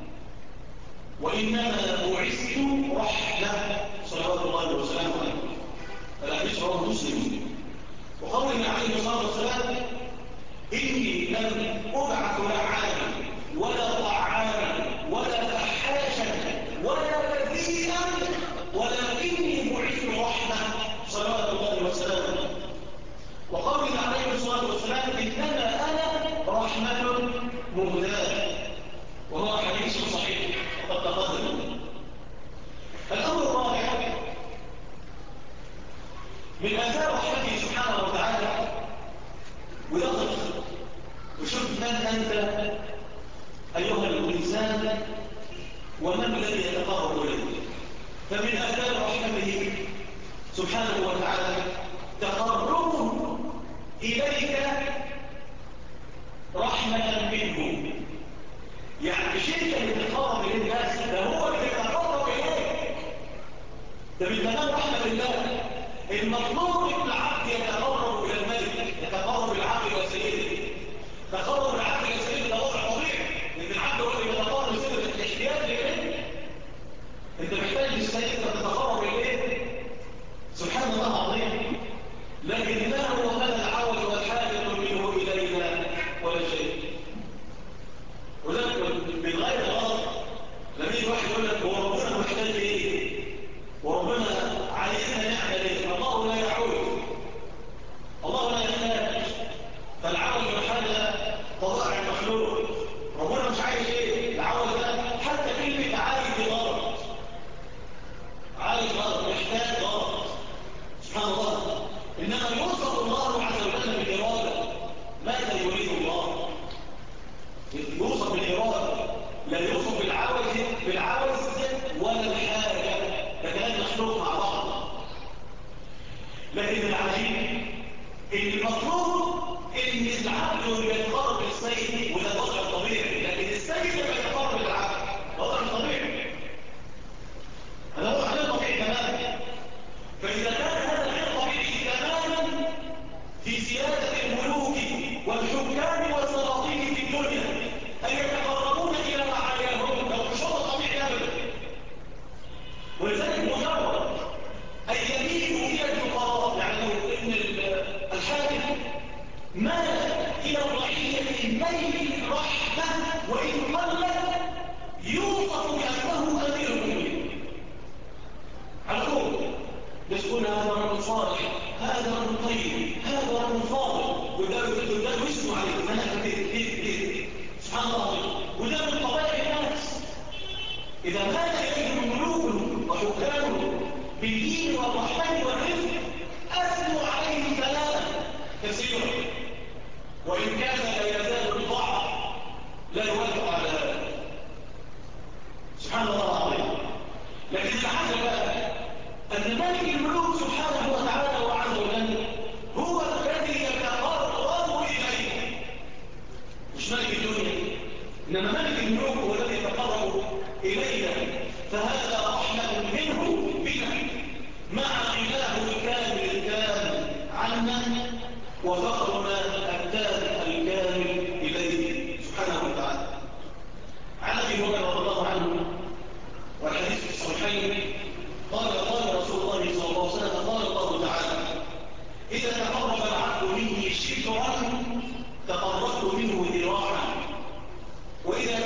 Speaker 1: وإنما بعثت رحمة صلوات الله وسلامه عليه. فالحديث رواه مسلم. وقوله عليه الصلاة والسلام إني لم أبعث لعانا ولا طعانا ولا فحاشا ولا كثيرا ولكني بعثت رحمة صلوات الله وسلامه. وقوله عليه الصلاة والسلام إنما أنا رحمة مهداة، وهو حديث صحيح وقد تقدم. الأمر الرابع من آثار رحمته سبحانه وتعالى، ويقف وشوف من أنت أيها الإنسان ومن الذي يتقرب إليه. فمن آثار رحمته سبحانه وتعالى تقربه إليك رحمة منه. يعني شيء اللي تقرب إليه الناس ده هو اللي يتقرب إليك، ده من تمام رحمة الله. المطلوب ان العبد يتقرب الى الملك، يتقرب العبد الى سيده. تقرب العبد الى سيده ده وضع طبيعي، لان العبد هو اللي يتقرب لسيده الاحتياج اليه. انت محتاج للسيد تتقرب اليه. سبحان الله لكن العجيب ان المطلوب ان العبد يتقرب للسيد، وده الوضع الطبيعي، لكن السيد لما يتقرب للعبد الوضع الطبيعي، هذا هو غير طبيعي تماما. فاذا كان هذا غير طبيعي تماما في سياده الملوك والحكام والسلاطين في الدنيا ان يتقربون الى رعاياهم، لو مش هو طبيعي ابدا. ولذلك مجرد ان يميلوا الى الفقراء، يعني لو ان الحاكم مال الى الرعيه ميل رحمه وان قل يوصف بانه امير المؤمنين على طول. يقول هذا رجل صالح، هذا رجل طيب، هذا رجل فاضل، وده يسمع عليه انا ليه سبحان الله. وده من طبيعه الناس اذا مات اليهم ملوكهم وحكامهم بالدين والرحمه والرزق اثنوا عليه ثلاثا كثيرا، وان كان لا يزال الضعف لا يوافق على هذا. سبحان الله العظيم. لكن العجب أن ملك الملوك سبحانه وتعالى وعز وجل هو الذي يتقرب إليه، مش ملك الدنيا، إنما ملك الملوك هو الذي يتقرب إلينا. فهذا رحمة منه بنا مع غناه الكامل الكامل عنا وفقرنا التام الكامل إليه سبحانه وتعالى. عن أبي هريرة رضي الله عنه والحديث في الصحيحين قال رسول الله صلى الله عليه وسلم قال الله تعالى إذا تقرب العبد مني شبرا تقربت منه ذراعا، وإذا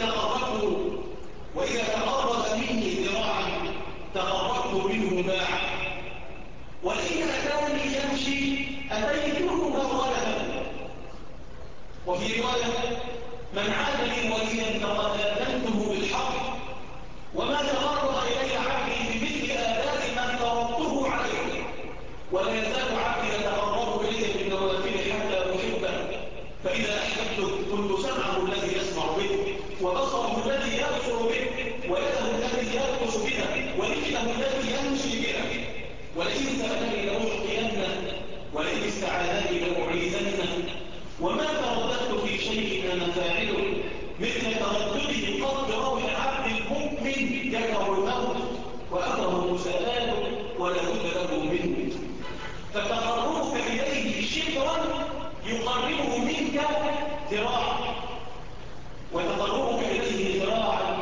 Speaker 1: تقرب مني ذراعا تقربت منه باعا، وإن أتاني يمشي أتيته هرولة. وفي رواية من عاد لي وليا فقد آذنته بالحق، وما تقرب إلي عبدي بمثل آداب من فرضته عليه، ولا يزال عبدي يتقرب إلي بالنوافل حتى أحبه، فإذا أحببته كنت سمعه الذي يسمع به، وبصره الذي يبصر به، ويده الذي يبطش بها، ورجله الذي يمشي بها، ولئن سألني لأعطينه، ولئن استعاذني لأعيذنه، وما ترددت في شيء أنا فاعله مثل ترددي قد روح العبد المؤمن يكره الموت وأكره مساءاته ولا بد له منه. فتقربك إليه شبرا يقربه منك ذراعا، وتقربك إليه ذراعا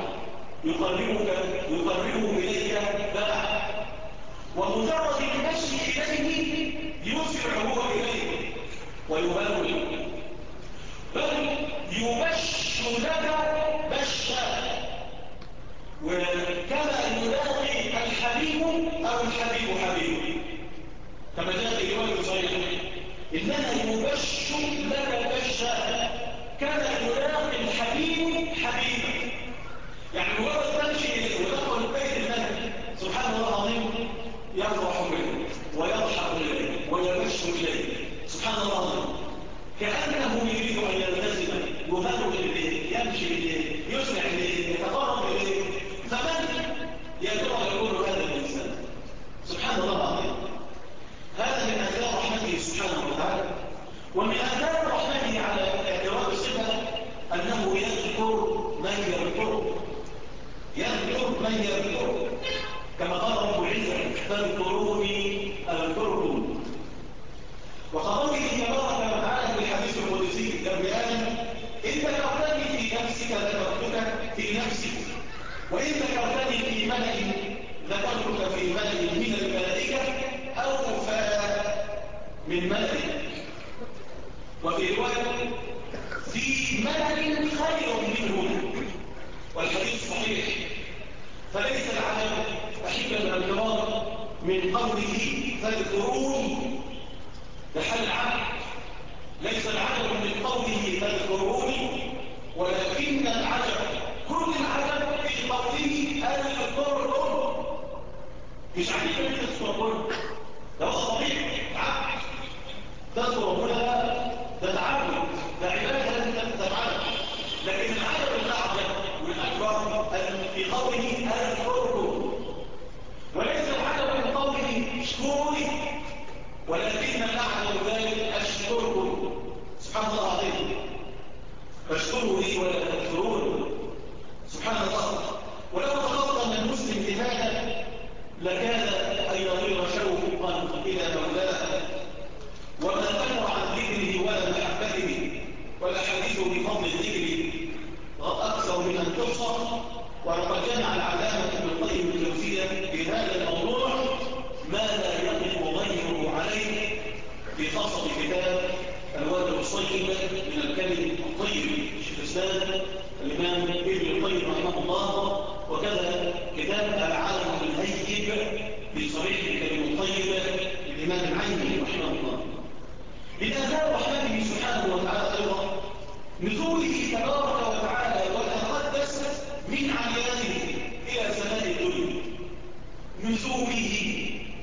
Speaker 1: يقربه إليك باعا، ومجرد المشي إليه يسرع هو إليه ويبلغ، بل يبش لك بشا، وكما يلاقي الحبيب أو الحبيب حبيب، كما جاء في رواية صحيحة إنما يبش لك بشا كما يلاقي الحبيب حبيبا. يعني مجرد تمشي إليه وتدخل البيت الملك سبحان الله العظيم يفرح به ويضحك إليه ويبش إليه سبحان الله العظيم، كأنه يريد أن يلتزم، يهرج إليه، يمشي إليه، يسمع إليه، يتقرب إليه. فمن يقول هذا الإنسان سبحان الله العظيم. هذا من آثار رحمته سبحانه وتعالى. ومن آثار رحمته على اعتراف الصفة أنه يذكر من يذكر كما قال رب العزة فاذكروني أذكركم، وقوله تبارك وتعالى في الحديث القدسي يا ابن آدم إن ذكرتني في نفسك ذكرتك في نفسك، وإن ذكرتني في ملأ ذكرتك في ملأ من الملائكة أوفى من ملأ، وفي رواية في ملأ خير منه، والحديث صحيح. فليس العجب أحبة الأنكار من قوله فاذكروني لحل العجب، ليس العجب من قوله فاذكروني، ولكن العجب كل العجب في قوله اذكركم. مش عجيب ان تذكركم، ده هو طبيعي عبد تذكر هنا تتعبد، ده عباده لازم تتعبد، لكن العجب الاعجب والاكبر في قوله اذكركم، وليس العجب من قوله اشكروني، ولكن أعلم ذلك أشكركم. سبحان الله العظيم، فاشكروا لي ولا تكفرون. سبحان الله. ولو تفطن المسلم بهذا لكان أن يطير شوقا إلى مولاه، وما ذكر عن ذكره ولا محبته ولا حديثه بفضل الذكر أكثر من أن تحصى. ولقد جمع العلامة ابن القيم الجوزية في هذا الموضوع ما لا يقف غيره عليه في خاصة كتاب الواد الصيب من الكلم الطيب شيخ الإسلام الإمام ابن القيم رحمه الله، وكذا كتاب العالم الهيب في صريح الكلم الطيب للإمام العيني رحمه الله. من آثار رحمته سبحانه وتعالى أيضا نزوله تبارك وتعالى وتقدس من عليانه إلى سماء الدنيا. نزوله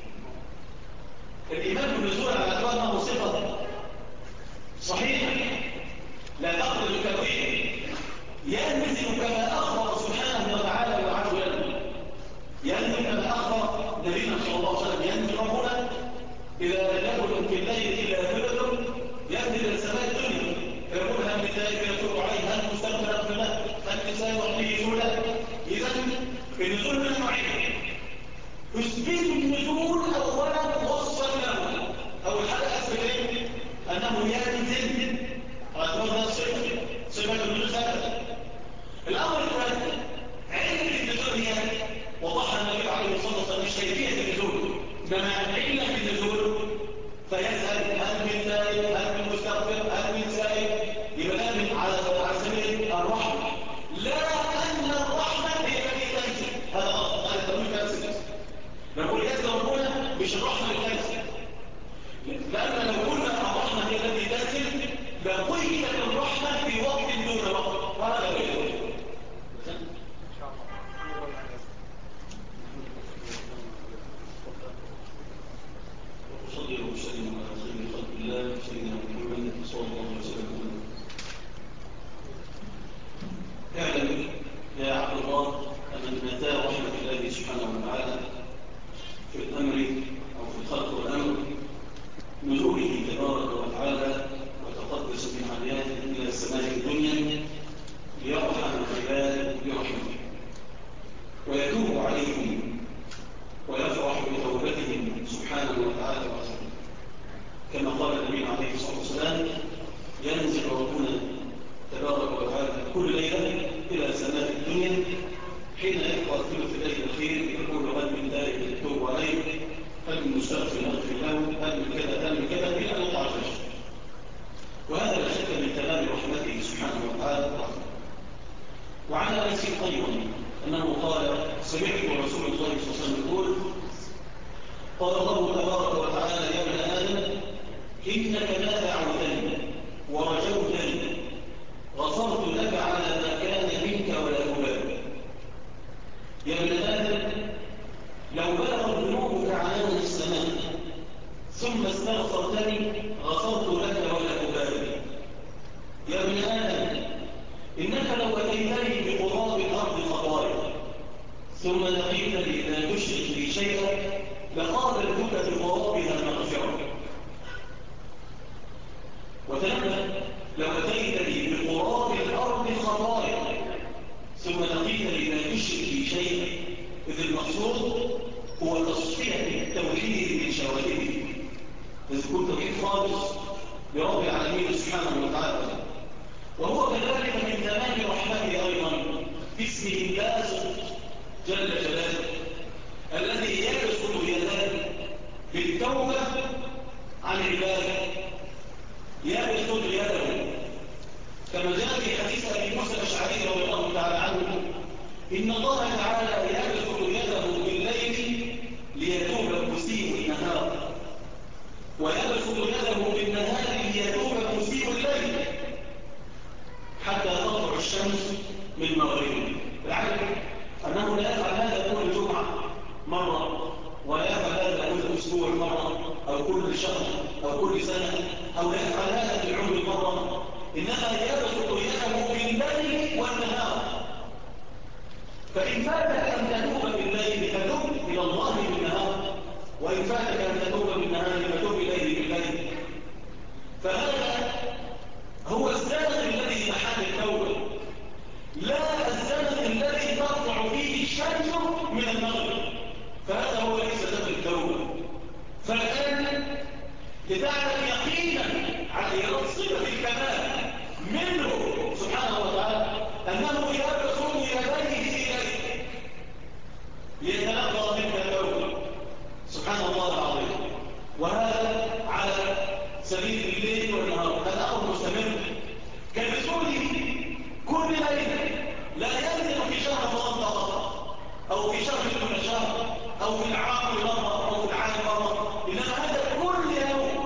Speaker 1: الإيمان بالنزول على أكوانه صفة صحيحة لا تقبل التأويل. ينزل كما أخبر سبحانه وتعالى وعز وجل، ينزل كما أخبر نبينا صلى الله عليه وسلم. ينزل ربنا إذا يكن في الليل إلا ثلث ينزل إلى سماء الدنيا فيقول هل من ذلك يتوب عليه، هل مستغفر في الله، هل لسان وحده سولا. إذا النزول من نوعين: يثبت النزول أولا وصفا له، أول حاجة أثبت أنه ينزل هذا صفة النزول ثابتة. الأمر الثاني علة النزول هي وضحها النبي عليه الصلاة والسلام مش كيفية النزول، إنما علة النزول فيسأل هل من تائب، هل من مستغفر، هل من سائب. يبقى ده على سبيل الرحمة، لا أن الرحمة هي التي تنزل. هذا التأويل فاسد. نقول يد ربنا مش الرحمة اللي تنزل، لأن لو قلنا الرحمة هي التي تنزل لقيت الرحمة في وقت دون وقت، وهذا لا يجوز. وصلي وسلم على خير خلق الله سيدنا محمد صلى الله عليه وسلم. اعلم يا عبد الله أن متى رحمة الله سبحانه وتعالى في الأمر أو في الخلق والأمر نزوله تبارك وتعالى وتقدس من علياته إلى سماء الدنيا ليرحم العباد برحمته ويتوب عليهم ويفرح بتوبتهم سبحانه وتعالى وعزه. كما قال النبي عليه الصلاة والسلام: ينزل ربنا تبارك وتعالى كل ليلة إلى سماء الدنيا حين يقرأ ثلث الليل الأخير يقول هل من تائب يتوب عليه، هل من مستغفر يغفر له، هل من كذا هل من كذا، إلى أن يطلع الفجر. وهذا لا شك من تمام رحمته سبحانه وتعالى. وعن أنس أيضا أنه قال: سمعت رسول الله صلى الله عليه وسلم يقول: قال الله تبارك وتعالى يا ابن آدم إنك ما دعوتني ورجوتني غفرت لك على ما كان منك ولا أبالي. يا ابن آدم لو بلغت ذنوبك عنان السماء ثم استغفرتني غفرت لك ولا أبالي. يا ابن آدم إنك لو أتيتني بقراب الأرض خطايا ثم لقيتني لا تشرك بي شيئا لقابلتك بقرابها مغفرة. وتنبه لو أتيتني بقراب الأرض خطايا ثم لقيتني لا تشرك بي شيئا، إذ المقصود هو تصفية التوحيد من شوائبه، إذ كنت توحيد خالص لرب العالمين سبحانه وتعالى. وهو كذلك من تمام رحمته أيضا باسمه الباسط جل جلاله الذي يبسط يداه بالتوبة عن عباده، يبسط يده كما جاء في حديث أبي موسى الأشعري رضي الله تعالى عنه: إن الله تعالى يبسط يده بالليل ليتوب مسيء النهار، ويبسط يده بالنهار ليتوب مسيء الليل حتى تطلع الشمس من مغربه. العجب أنه لا يفعل هذا كل جمعة مرة، ولا يفعل هذا كل أسبوع مرة، أو كل شهر، أو كل سنة، أو لا يفعل هذا في العمر مرة، إنما يبسط يده بالليل والنهار. فإن فاتك أن تتوب بالليل فتب إلى الله بالنهار، وإن فاتك أن تتوب بالنهار فتب إليه لتعلم يقينا على إيراد صفة الكمال منه سبحانه وتعالى أنه يبسط يديه إليك ليتلقى منك الأول سبحان الله العظيم. وهذا على سبيل الليل والنهار، هذا أمر مستمر كالرسول كل ليلة، لا ينزل في شهر رمضان فقط أو في شهر دون شهر أو في العام مرة أو في العام مرة، إنما هذا كل يوم.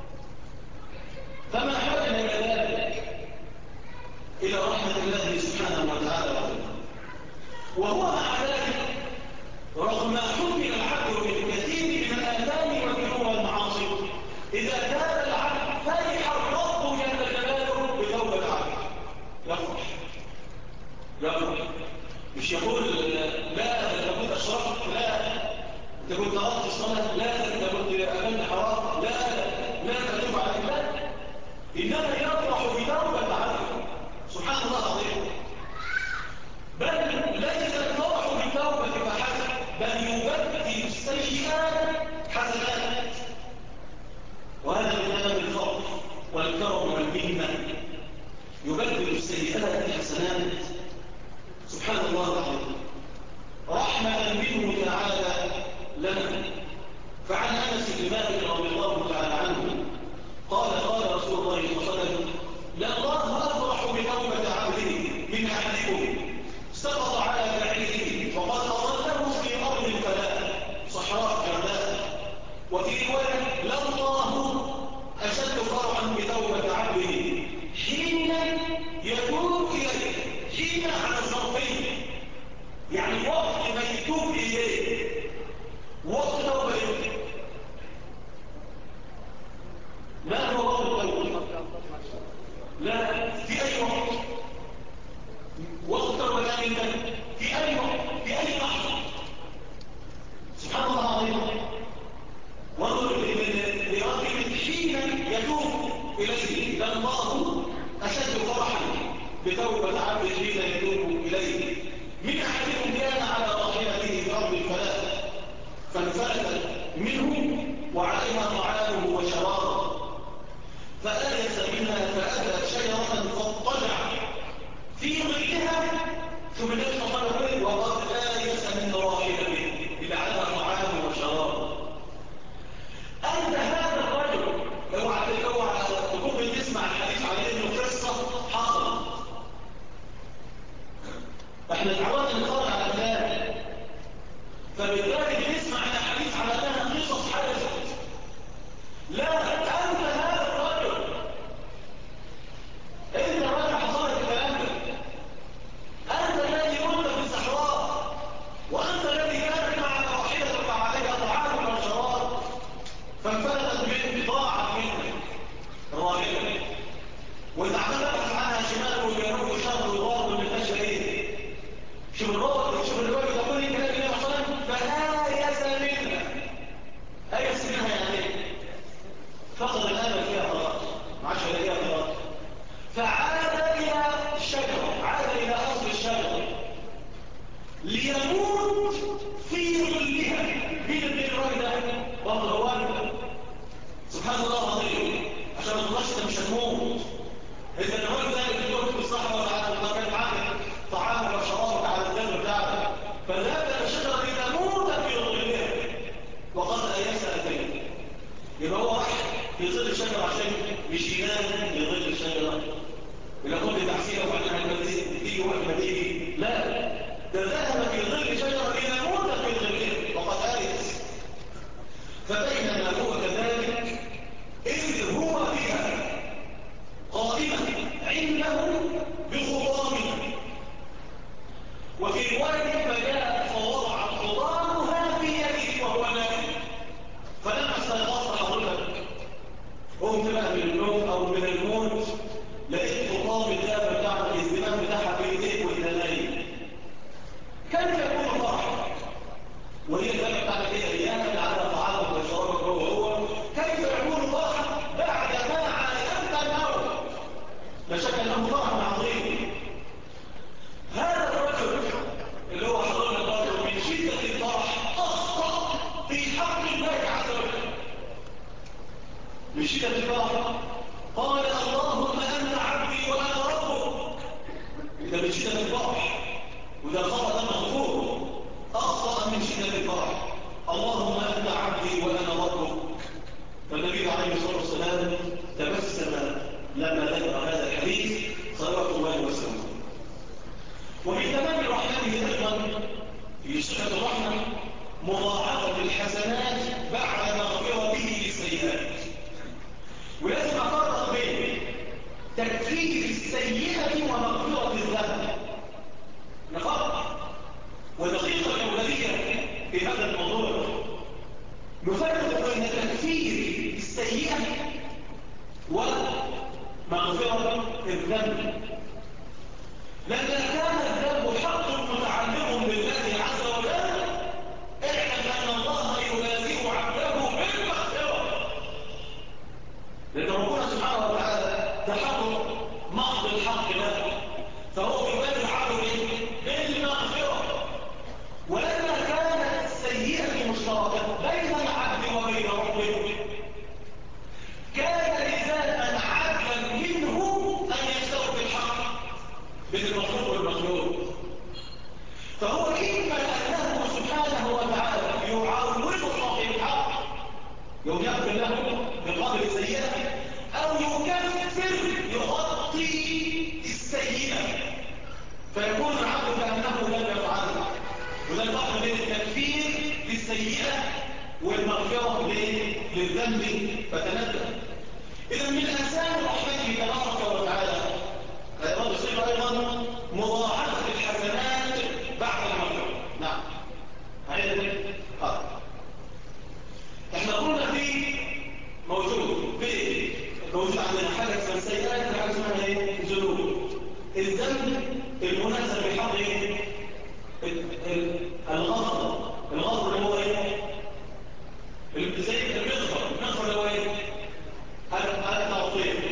Speaker 1: فما حاجنا إلى ذلك، إلى رحمة الله سبحانه وتعالى. وهو مع ذلك رغم ما حمل العبد من كثير من الآثام والذنوب والمعاصي، إذا تاب العبد فرح الرب جل جلاله بتوبة العبد، يفرح مش يقول لا انت كنت اشركت، لا انت كنت تركت الصلاه، لا انت كنت اكلت حرام، لا تتوب على الله، انما يفرح بتوبه عبده سبحان الله العظيم. بل ليس الفرح بالتوبه فحسب، بل يبدل السيئات حسنات، وهذا من باب الفضل والكرم والمنه، يبدل السيئات حسنات سبحان الله العظيم، رحمة منه تعالى لنا. فعن أنس بن مالك رضي الله تعالى عنه قال قال رسول الله صلى الله عليه وسلم: لله أفرح بتوبة عبده من أحدكم سقط على بعيره وقد أضله في أرض الفلاح صحراء جرداء، وفي رواية لله أشد فرحا بتوبة عبده حين يتوب إليه، حين على الظرفين، يعني وقت ما يتوب إليه، وقت توبة إليه. لا هو وقت توبة، لا في أي وقت، وقت توبة في أي وقت، في أي لحظة سبحان الله العظيم. وانظر لرجل حين يتوب إليه، لله أشد فرحا بتوبة عبد حين يتوب إليه. من أحدكم كان على راحلته في أرض الفلاح فانفلتت منه وعليها طعامه وشرابه، فآيس منها فأتى شجرة فاضطجع في ظلها، ثم نجم قلبه وقد آيس من راحلته اللي عليها طعامه وشرابه. أنت هذا الرجل اوعى تكون تسمع الحديث على انه قصة حصلت، احنا تعودنا نتفرج على الافلام، فبالتالي بنسمع الحديث على انها قصص حدثت. لا، انت هذا الرجل، انت راجل حصلت الكلام ده، انت الذي كنت في الصحراء، وانت الذي كانت معك راحلتك عليها طعام وشراب فانفلتت منك، ضاعت منك الراحله، واذا عملت عنها شمال وجنوب وشرق وغرب من الاشياء، شوف الرابط، شوف الرواية تقول الكلام اللي مثلا فآيس منها، آيس منها يعني فقد الأمل فيها خلاص، ما عادش فيها خلاص، فعاد إلى الشجرة، عاد إلى أصل الشجرة ليموت في ظلها. مين الراجل ده؟ برضه هو سبحان الله العظيم، عشان ما تقولش انت مش هتموت. إذا الراجل ده اللي بيقول في الصحراء ولا كان معاك طعامك وشرابك على الدم بتاعك، فذهب الى الشجره لتموت في ظلها وقد ايس اتيت. يبقى هو راح في ظل الشجره عشان مش ينام في ظل الشجره الى كل تحسينه وبعدين تيجي وقت ما تيجي، لا، ده ذهب في ظل الشجره ليموت في ظلها وقد ايس. فبينما هو كذلك إذ هو بها قائمة عنده بخطامه، وفي رواية فجاء فوضع خطامها في يده وهو نائم. فلما استيقظت حضرتك قمت بقى من النوم أو من الموت، لقيت خطام الدابة بتاعتك الزمام بتاعها في ايديك وانت نايم، كيف يكون فرحك؟ وهي الدابة بتاعتك هي ايامك على طعامك وشرابك هو مش شدة الفرح قال اللهم أنت عبدي وأنا ربك. ده من شدة الفرح، وده الخطأ ده مغفور. أخطأ من شدة الفرح اللهم أنت عبدي وأنا ربك. فالنبي عليه الصلاة والسلام تبسم لما ذكر هذا الحديث صلوات الله وسلامه. ومن تمام رحمته أيضا في صفة الرحمة مضاعفة الحسنات بعد مغفرته للسيئات. ولازم أفرق بين تكفير السيئة ومغفرة الذنب، نفرق. ودقيقة الأولية في هذا الموضوع نفرق بين تكفير السيئة ومغفرة الذنب. لما كان الذنب حق متعلق بالله عز وجل اعلم أن الله يلازم عبده بالمغفرة، لأن ربنا سبحانه وتعالى تحقق محض الحق له، فهو يلازم عبده بالمغفرة. ولما كانت السيئة مشتركة بين العبد وبين ربه كان لزاما عدلا منه أن يستوفي الحق بين المخلوق والمخلوق. فهو إما أنه سبحانه وتعالى يعوض صاحب الحق يوم يغفر له بقدر السيئة، أو يكفر يغطي السيئة فيكون العبد كأنه لم يفعله. وده الفرق بين التكفير للسيئة والمغفرة للذنب فتنبه. إذا من أسان رحمته تبارك وتعالى هذا الصفة أيضا مضاعفة الحسنات بعد المغفرة. نعم هذا احنا قلنا في موجود عندنا حاجة اسمها السيئات وحاجة اسمها ايه؟ ذنوب. الذنب المناسب بحق ايه؟ الغضب اللي هو ايه؟ زي المغفر اللي هو ايه؟ التعطيل.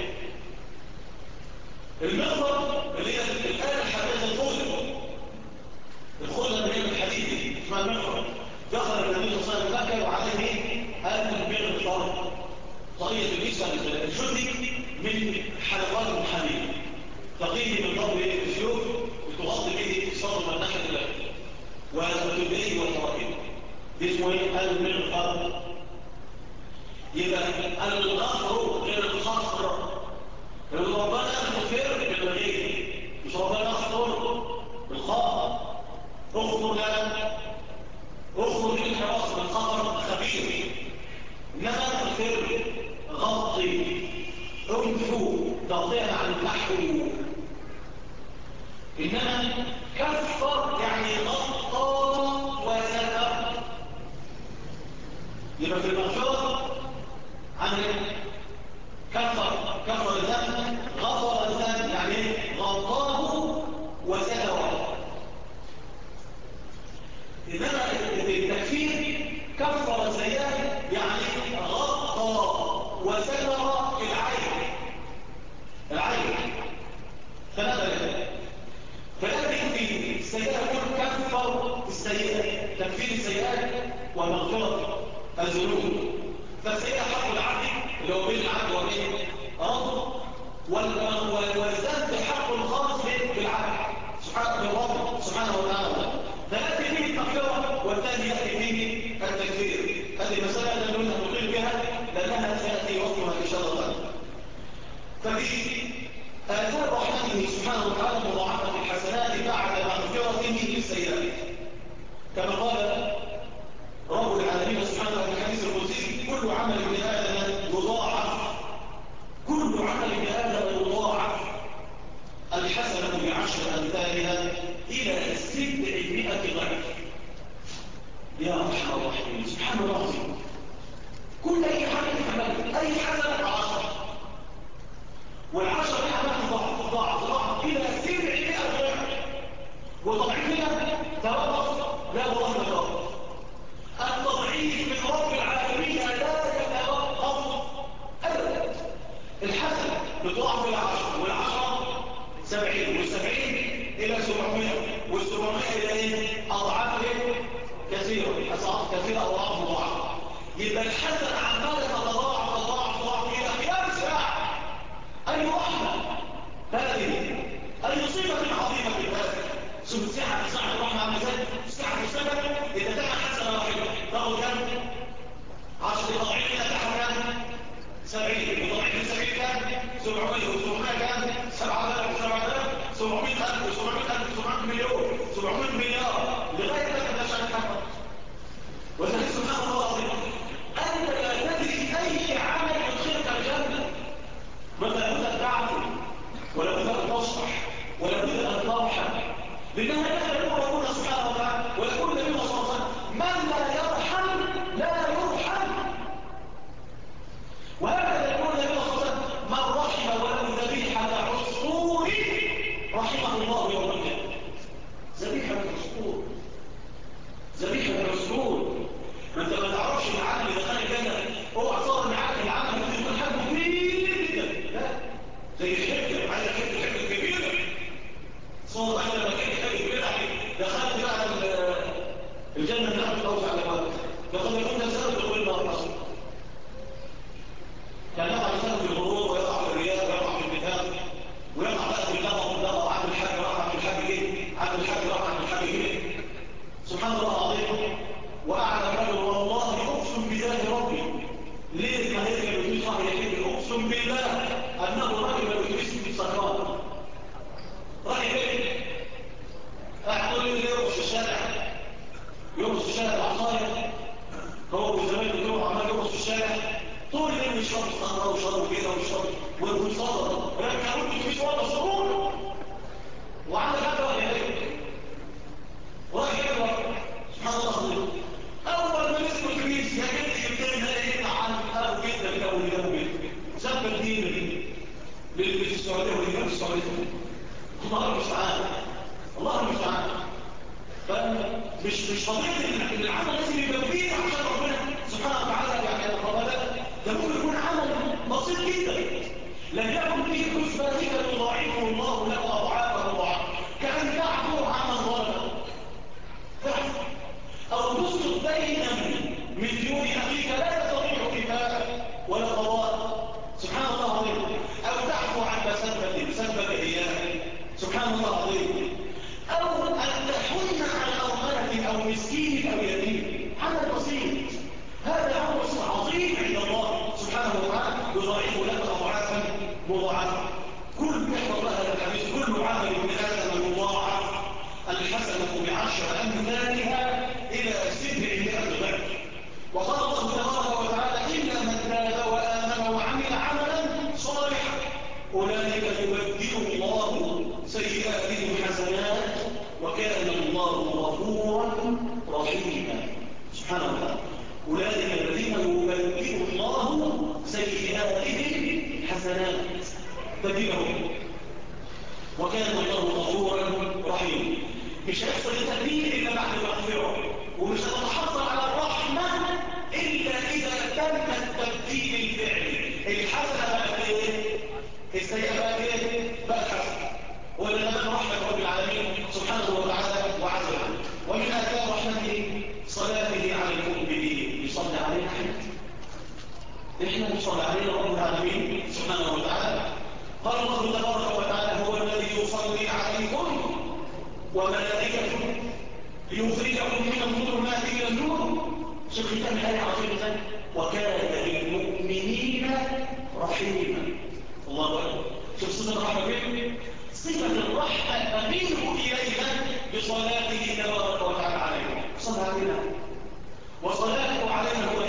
Speaker 1: المغفر اللي هي الآلة الحديثة الخلة من يوم الحديث اسمها المغفر. دخل النبي صلى الله عليه وسلم مكة وعليه المغفر طريقة الإسلام الجندي من حلقات الحديد تقيه من ضرب السيوف وتغطي به صدر من ناحية الأرض وتبعيه وتراكبه. دي اسمه ايه؟ المغفر. يبقى الغفر غير الخفر. ربنا اغفر بالغير مش ربنا اغفر بالخاطر. اغفر لنا اغفر للحراس بالخطر خبير. انما اغفر غطي انفو تغطيها عن النحو. انما كفر يعني غطى وستر. يبقى في المغفرة عن كفر الذنب غفر الذنب يعني غطاه وستره. إنما التكفير كفر السيئة يعني غطى وستر العين. فلذلك في السيئة يقول كفر السيئة، تكفير السيئات ومغفرة الذنوب. فالسيئة حق العبد اللي هو بين العبد وبين ربه، والذنب حق الخاص بالعبد سبحانه وتعالى. فيأتي فيه المغفرة والثاني يأتي فيه التكفير. هذه مسألة لا نريد أن نطيل بها لأنها سيأتي وقتها إن شاء الله. ففي آثار رحمته سبحانه وتعالى مضاعفة الحسنات بعد مغفرته للسيئات، كما قال رب العالمين سبحانه وتعالى في الحديث القدسي: كل عمل ابن آدم يضاعف، كل عمل ابن آدم يضاعف الحسنة ب10 أمثالها إلى 600 ضعف. يا أرحم الراحمين سبحان الله العظيم. كل أي حاجة تعملها أي حسنة 10 والعشر بها ضعف إلى 700 ضعف. وضعيفنا توقف لا والله توقف. التضعيف من رب العالمين لا يتوقف أبدا. الحسن بتضاعف إلى 10 والعشرة 70 وال70 إلى 700 وال700 إلى إيه؟ أضعاف كثيرة، أضعاف كثيرة أضعاف مضاعفة. يبقى الحسن عمالة تتضاعف 70 وطبعا 70 كام 700 و700 كام 7000 و7000 700000 و700000 700 مليون 700 مليار لغايه ما تبقاش هنحقق. وذلك سبحان الله العظيم انت لا تدري اي عمل يدخلك الجنه، متى بد ان تعفو ولا بد ان تصفح ولا بد ان ترحم، لانها كما يقول ربنا سبحانه وتعالى ويقول النبي صلى الله عليه وسلم من لا يرحم لا يرحم. وهكذا يقول النبي صلى الله عليه وسلم من رحم ولو ذبيحه عصفور رحمه الله يوم القيامه. ذبيحه عصفور، ذبيحه عصفور. ما انت ما تعرفش العمل اللي دخل الجنه اوعى تصور معاك العمل ممكن يكون حجمه كبير جدا، لا زي الحته عايز حته كبيره. صور بقى لما كانت حته كبيره دخلت بقى الجنه اللي قبل توسع الابواب لقد يكون ده سبب دخول النار اصلا. كان يقع الانسان في الغرور ويقع في الرياء ويقع في النفاق ويقع بقى في اللغط وعند الحج راح في الحج جه عند الحج راح عند الحج جه. سبحان الله العظيم. واعلم رجل والله اقسم بذات ربي ليه ما هيك الاتوبيس صاحب يحب اقسم بالله انه راجل الاتوبيس في السكران راجل فين قاعد طول الليل يرقص في الشارع يرقص في الشارع العصايه هو وزمايله كلهم عمال يرقص في الشارع طول الليل يشربوا خمره ويشربوا كده ويشربوا ويصوروا ويركبوا الاتوبيس ورا سرور وعندك حاجه ولا ايه وراح يقرا سبحان الله العظيم. اول ما مسكوا الاتوبيس يا بنتي التاني ده يطلع عن ابو جدا كده وجابوا جدا سبب الدين اللي في السعوديه واللي في السعوديه الله المستعان الله المستعان. فمش طبيعي ان العمل لازم يبقى كبير عشان ربنا سبحانه وتعالى يعني القبلات ده ممكن يكون عمل بسيط جدا لم يكن فيه كسبه ذلك يضاعفه الله له اضعافا مضاعفه كان تعفو عن ظلم تعفو او تسقط دينا من ديون اخيك لا تستطيع كفاءه ولا قضاء سبحان الله العظيم او تعفو عن سبب اياه سبحان الله العظيم او ان تحن على ارمله او مسكين او يتيم عمل بسيط هذا امر عظيم عند الله سبحانه وتعالى يضاعف لك اضعافا مضاعفه. كل يحفظ هذا الحديث كل عمل ابن ادم مضاعف الحسنه ب10 امثالها الى 700 ضعف. وقال الله تبارك وتعالى الا من تاب وامن وعمل عملا صالحا اولئك يبدل الله سيئاتهم حسنات وكان الله غفورا رحيما سبحانه وتعالى. اولئك الذين يبدل الله سيئاتهم حسنات تبدلهم وكان الله غفورا رحيما. مش هيحصل التأديب الا بعد المغفرة ومش هتتحصل على الرحمة الا اذا تم التبديل الفعلي. الحسنة بقت ايه؟ السيئة بقت ايه؟ بقت حسنة. ولله رحمة رب العالمين سبحانه وتعالى وعز وجل. ومن آثار رحمته صلاته على المؤمنين يصلي علينا احنا نصلي علينا رب العالمين سبحانه وتعالى. قال الله تبارك وتعالى هو الذي يصلي عليكم وملائكته ليخرجكم من الظلمات الى النور. شوف ختام الايه عظيمه وكان بالمؤمنين رحيما. الله اكبر. شوف صفه الرحمه فين؟ صفه الرحمه امينه الينا بصلاته تبارك وتعالى علينا. صلى علينا وصلاته علينا هو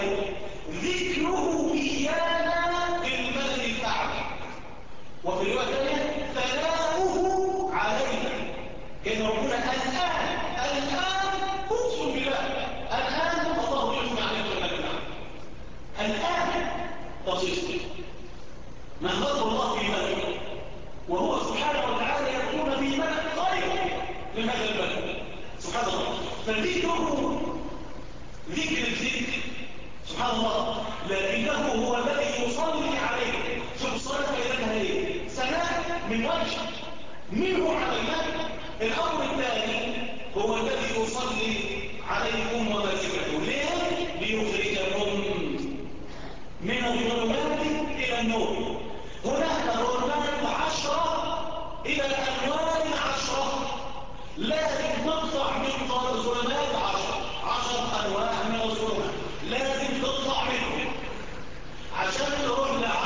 Speaker 1: ذكره ايانا بالملء الاعلى وفي الروايه الثانيه ثناؤه علينا. كان ربنا الان اقسم بالله الان الله يثنى علينا الملك الان تصير ما خلق الله في ملك وهو سبحانه وتعالى يقوم بملك خير من هذا الملك سبحان الله. فذكره ذكر الذكر سبحان الله لكنه هو الذي يصلي عليه. شوف الصلاه كانها ايه؟ سلام من وجه منه علينا. الامر الثاني هو الذي يصلي عليكم وملائكته ليه؟ ليخرجكم من الظلمات الى النور. هناك ظلمات 10 الى انوار 10 لازم تطلع من الظلمات 10 انواع من الظلمات لازم تطلع منهم عشان نروح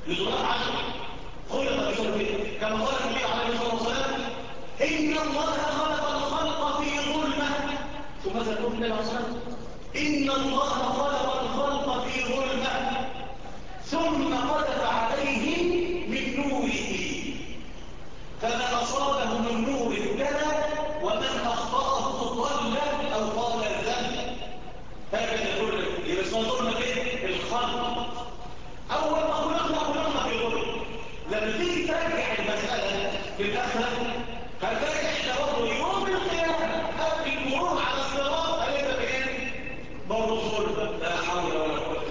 Speaker 1: لظلام عشر خلق بسببه كما قال النبي عليه الصلاة والسلام إن الله خلق الخلق في ظلمة ثم ماذا يقول النبي عليه الصلاة والسلام إن الله خلق الخلق في ظلمة ثم قذف عليهم من نوره فما أصابه من نور اهتدى ومن أخطأه ضل أو قال الذنب هكذا يقول يبقى اسمها ظلمة ايه؟ الخلق أول ما خلقنا في ظلم لما تيجي ترجع المسألة في الآخرة هتلاقي احنا برضه يوم القيامة قبل المرور على الصراط هيبقى بايه؟ برضه ظلمة لا حول ولا قوة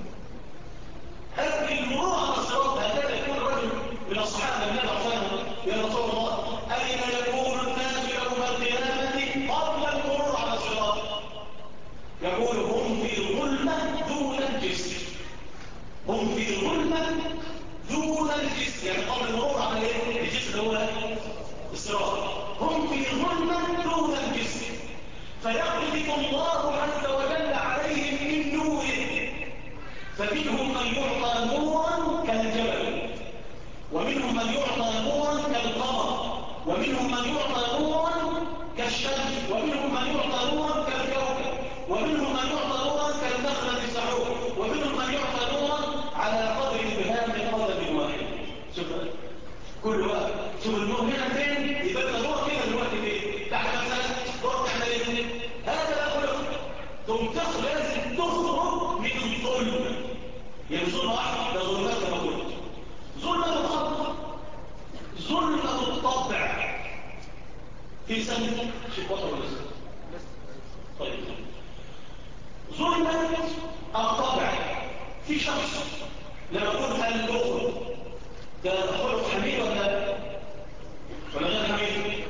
Speaker 1: قبل المرور على الصراط هكذا يكون رجل من أصحاب النبي صلى الله عليه وسلم يا رسول الله أين يكون الناس يوم القيامة قبل المرور على الصراط؟ يقول هم في ظلمة دون الجسر هم في ظلمة دون الجسر يعني قبل المرور على ايه؟ الجسر هو الصراط هم في ظلمة دون الجسر فيقذف الله عز وجل عليهم من نوره فمنهم من يعطى نورا كالجبل ومنهم من يعطى نورا كالقمر ومنهم من يعطى نورا كالشمس ومنهم من يعطى نورا كالكوكب ومنهم من يعطى نورا كالنخلة السحور ومنهم من يعطى نورا على قدر البهام قدم واحد شوف كل وقت شوف النور هنا فين يبقى نور كده دلوقتي فين تحت مثلا نور تعمل ايه هذا خلق ثم لازم تخرج من الظلم يعني ظلمة واحدة ده ظلمات كما قلت ظلمة الخلق ظلمة الطبع في سنة شوف وطر ولا سنة طيب ظلمة الطبع في شخص لما قلت البخل ده خلق حميد ولا غير حميد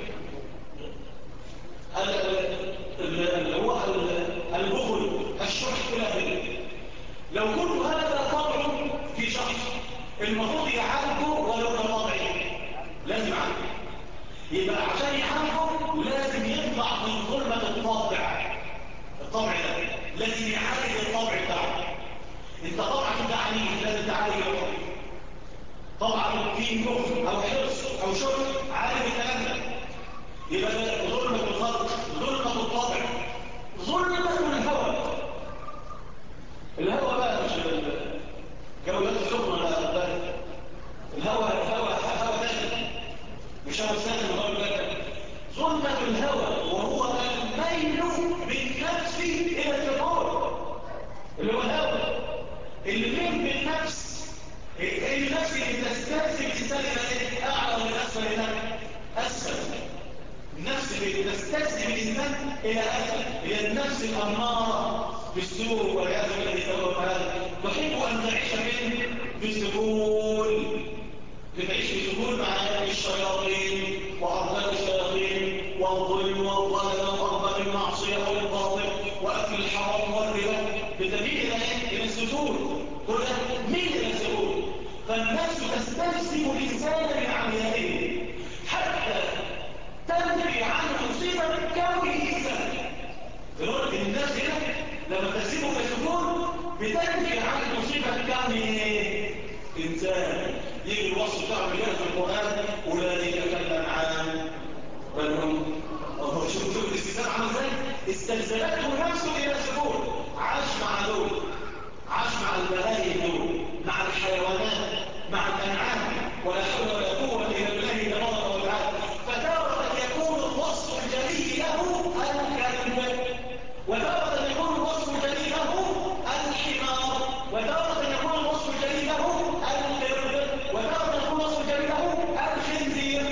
Speaker 1: اللي هو البخل الشح الى لو كنت هذا طبع في شخص المفروض يعالجه ولو طبيعي لازم يعالجه يبقى عشان يعالجه لازم يطلع من ظلمة الطبع ده لازم يعالج الطبع بتاعه انت طبعا انت عنيف لازم تعالج الطبع طبعا في نخل او حرص او شر عالج الكلام ده يبقى ده ظلمة الخلق ظلمة الطبع ظلمة الهوى بقى مش جولات السخنة ولا بارد الهوى داخل مش هو ساخن وهو بارد ظلمة الهوى وهو الميل بالنفس إلى التطور اللي هو الهوى الميل بالنفس النفس اللي تستهزئ الإنسان إلى أعلى من أسفل إلى أسفل النفس اللي تستهزئ الإنسان إلى أسفل هي النفس الأمارة بالسوء والعياذ بالله يتوقف هذا تحب أن تعيش فين؟ بسهول بتعيش بسهول مع الشياطين وأرضاء الشياطين والظلم والظلم وأرضاء المعصية والباطل وأكل الحرام والربا بتبيع إلى السهول كل مين إلى السهول فالنفس تستلزم الإنسان من عملياته حتى تنفي عنه مصيبة كونه إنسان دلوقتي الناس هنا لما تسيبه كسكون بتنفي عن مصيبة كونه إنسان يجي الوصف بتاعه بجانب في القرآن أولئك كالأنعام بل هم شوف الاستثناء عامل ازاي استلزمته نفسه إلى سكون عاش مع دول عاش مع البهائم دول مع الحيوانات مع الأنعام ولا حول ولا قوة إلا بالله تبارك وتعالى فتارة يكون الوصف الجلي له الكلب وتارة يكون الوصف الجلي له الحمار وتارة يكون الوصف الجلي له القرد وتارة يكون الوصف الجلي له الخنزير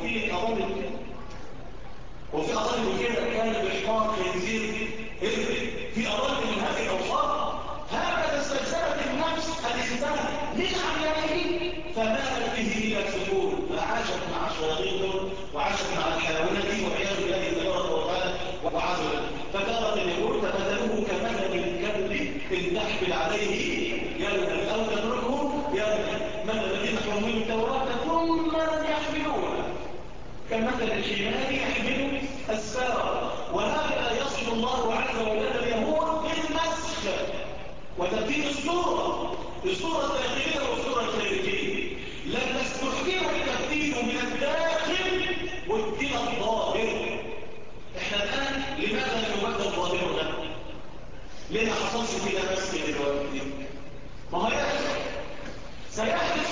Speaker 1: وفي أضل كده كان بحمار خنزير في أضل من هذه الأوصاف هكذا استلزمت النفس الإنسان من عمله فمالت به إلى السكون فعاشت مع الشياطين وعاشت مع الحيوانات وعياذ بالله تبارك وتعالى وعزل فتارة يقول فمثله كمثل الكلب إن تحمل عليه يلهث أو تتركه يلهث مثل الذين حملوا التوراة ثم لم يحملوها كمثل الحمار يحمل السارة وهكذا يصل الله عز وجل اليهود بالمسخ وتبديل الصورة الداخلية والصورة الخارجية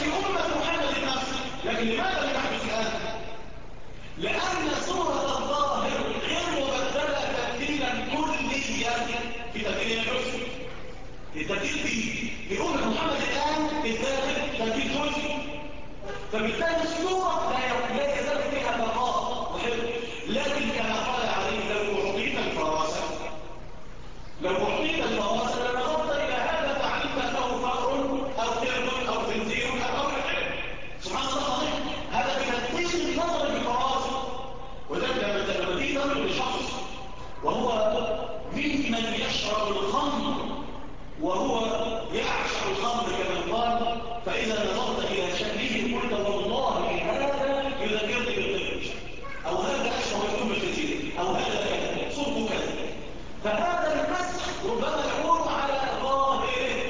Speaker 1: في أمة محمد نفسه. لكن لماذا لم يحدث الآن؟ لأن صورة الظاهر غير مبدلة تبديلا كليا في تبديل الحسن. التبديل في أمة محمد الآن بالذات تبديل جزئي، فبالتالي الصورة لا يزال فيها بقاء وحفظ. لكن كما قال عليه لو أعطيت الفراسة لنظرت إلى هذا فعلمت أنه فأر أو قرد أو خنزير أو حجر. سبحان الله العظيم، هذا بتدقيق النظر بالفراسة. وذلك لما تيجي تنظر لشخص وهو ممن يشرب الخمر وهو يعشق الخمر كما قال، فإذا نظرت إلى شكله قلت والله هذا يذكرني بالقرد، أو هذا أشبه يكون بالخنزير، أو هذا كذا صوته كذا. فهذا المسح ربما يكون على ظاهره.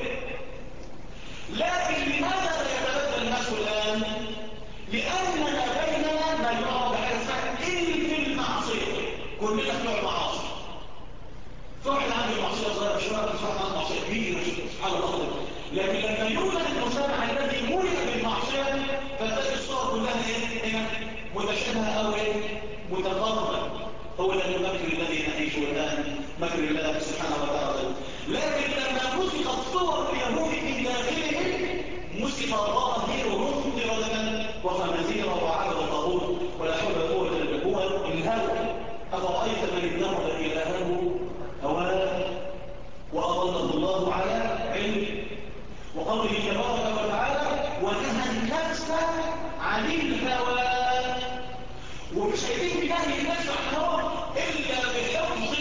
Speaker 1: لكن لماذا لا يتبدل المسح الآن؟ لأننا بيننا ما يعرف بحاجة اسمها في المعصية. كلنا بنوع معاصي. فواحد عنده معصية صغيرة شوية، واحد عنده معصية كبيرة سبحان الله. لكن لما يوجد المجتمع الذي ملئ بالمعصية فتجد الصور كلها متشابهة أو متقاربة. هو ده المكر الذي نعيشه الآن، مكر الله سبحانه وتعالى. لكن لما مسخت صور اليهود في داخلهم مسخ ظاهرهم قردة وخنازير وعبد الطاغوت ولا حول ولا قوة إلا بالله. الهوى أفرأيت من اتخذ إلهه هواه وأضله الله على علم. وقوله تبارك وتعالى ونهى النفس عن الهوى. ومش هيتم بنهي النفس عن الهوى إلا بحفظ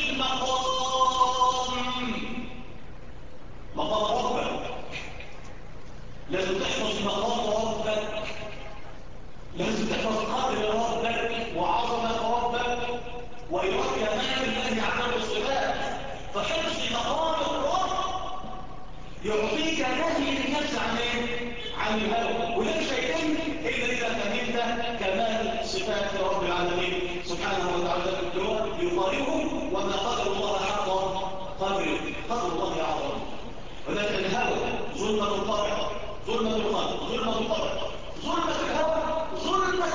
Speaker 1: مقام ربك. لازم تحفظ مقام ربك، لازم تحفظ قدر ربك وعظمة ربك وإدراك كمال الله عز وجل. فحفظ مقام الرب يعطيك نهي النفس عن الهوى، وده مش هيتم إلا إذا فهمت كمال صفات رب العالمين سبحانه وتعالى يقاربه. وما قدر الله حق قدره، قدر الله أعظم. وذلك الهوى ظلمة الطبع، ظلمة القلب، ظلمة الطبع، ظلمة الهوى، ظلمة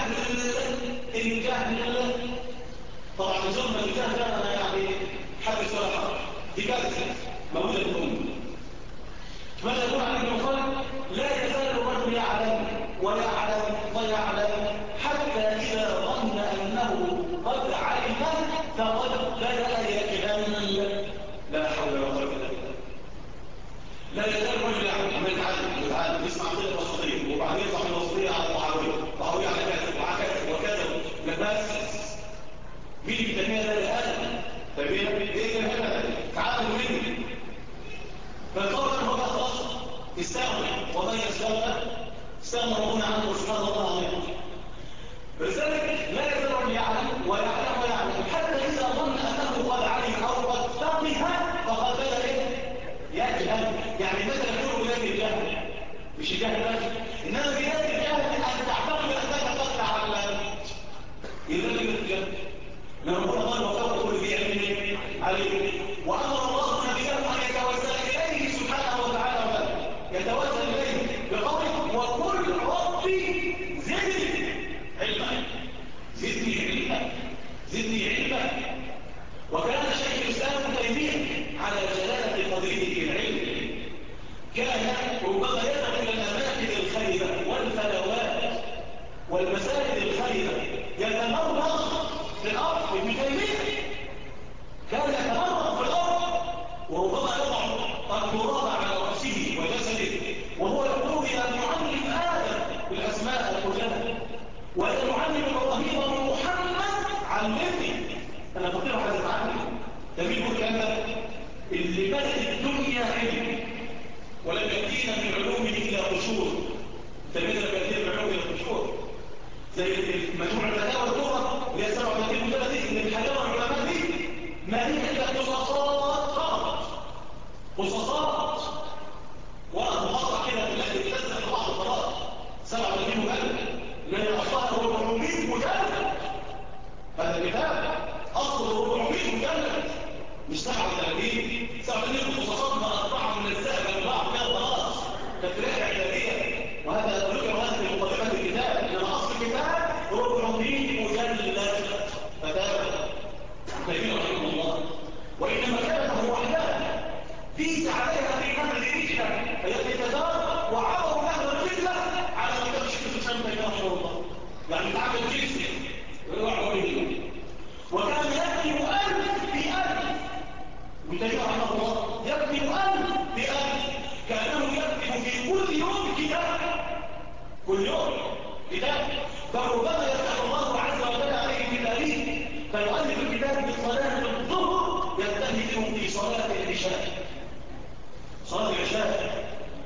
Speaker 1: الجهل. طبعا ظلمة الجهل أنا يعني حدث ولا حرج، دي كارثة موجودة في الأمة. ماذا يقول عن ابن القيم؟ لا يزال الرجل يعلم ويعلم حتى إذا ظن أنه قد علم فقد بدأ يجهل. لا حول ولا قوة إلا بالله. لا يزال الرجل يعلم يتعلم يسمع كده الوسطية وبعدين يطلع من الوسطية على معاوية على كذا وعلى كذا وكذا بس مين بيسميها ده الآن؟ تبين ايه هذا؟ تعلم مني. فالقول هو خلاص استغنى ومن استغنى ربنا عنه سبحانه وتعالى. لذلك لا يزال يعلم ويعلم حتى إذا ظن أنه قد علم أو قد فقه فقد بدأ يجهل. يعني مثلا يقول بلاد الجهل، مش الجهل بس، إنما بلاد الجهل أن تعتقد أنك قد تعلمت. يبقى الجهل لما ربنا قال وفوق كل ذي علم عليه، وأمر الله نبيه أن يتوسل إليه سبحانه وتعالى يتوسل إليه بقوله وقل ربي زدني علما. وكان شيخ الإسلام ابن تيمية على جلالة قدره في العلم كان ربما يذهب إلى الأماكن الخيرة والفلوات والمساجد الخيرة يتمرغ في الأرض. ابن تيمية كان يتمرغ في الأرض وربما يضع التراب على رأسه وجسده وهو يقول يا معلم آدم بالأسماء كلها ويا معلم إبراهيم ومحمد علمني. أنا فقير على التعلم. تميل الكلام اللي بدأت الدنيا علم ولم يأتينا من علوم إلا قشور. تميل لم يأتينا من علوم إلا قشور زي مجموعة الفتاوى الكبرى اللي هي 37 مجلد دي. ان الحكاوى العلماء دي ما هي الا قصصات ومقاطع كده التي تنزل في بعض القراءات 37 مجلد لان اصلها 400 مجلد. هذا الكتاب اصله 400 مجلد مش 37 قصصات ما اقطعها من الذهب من بعض كده خلاص تفريح اعداديه. وهذا كل يوم كتاب، بل ربما يفتح الله عز وجل عليه بالآلين فيؤلف الكتاب بصلاة الظهر ينتهي بهم في صلاة العشاء. صلاة العشاء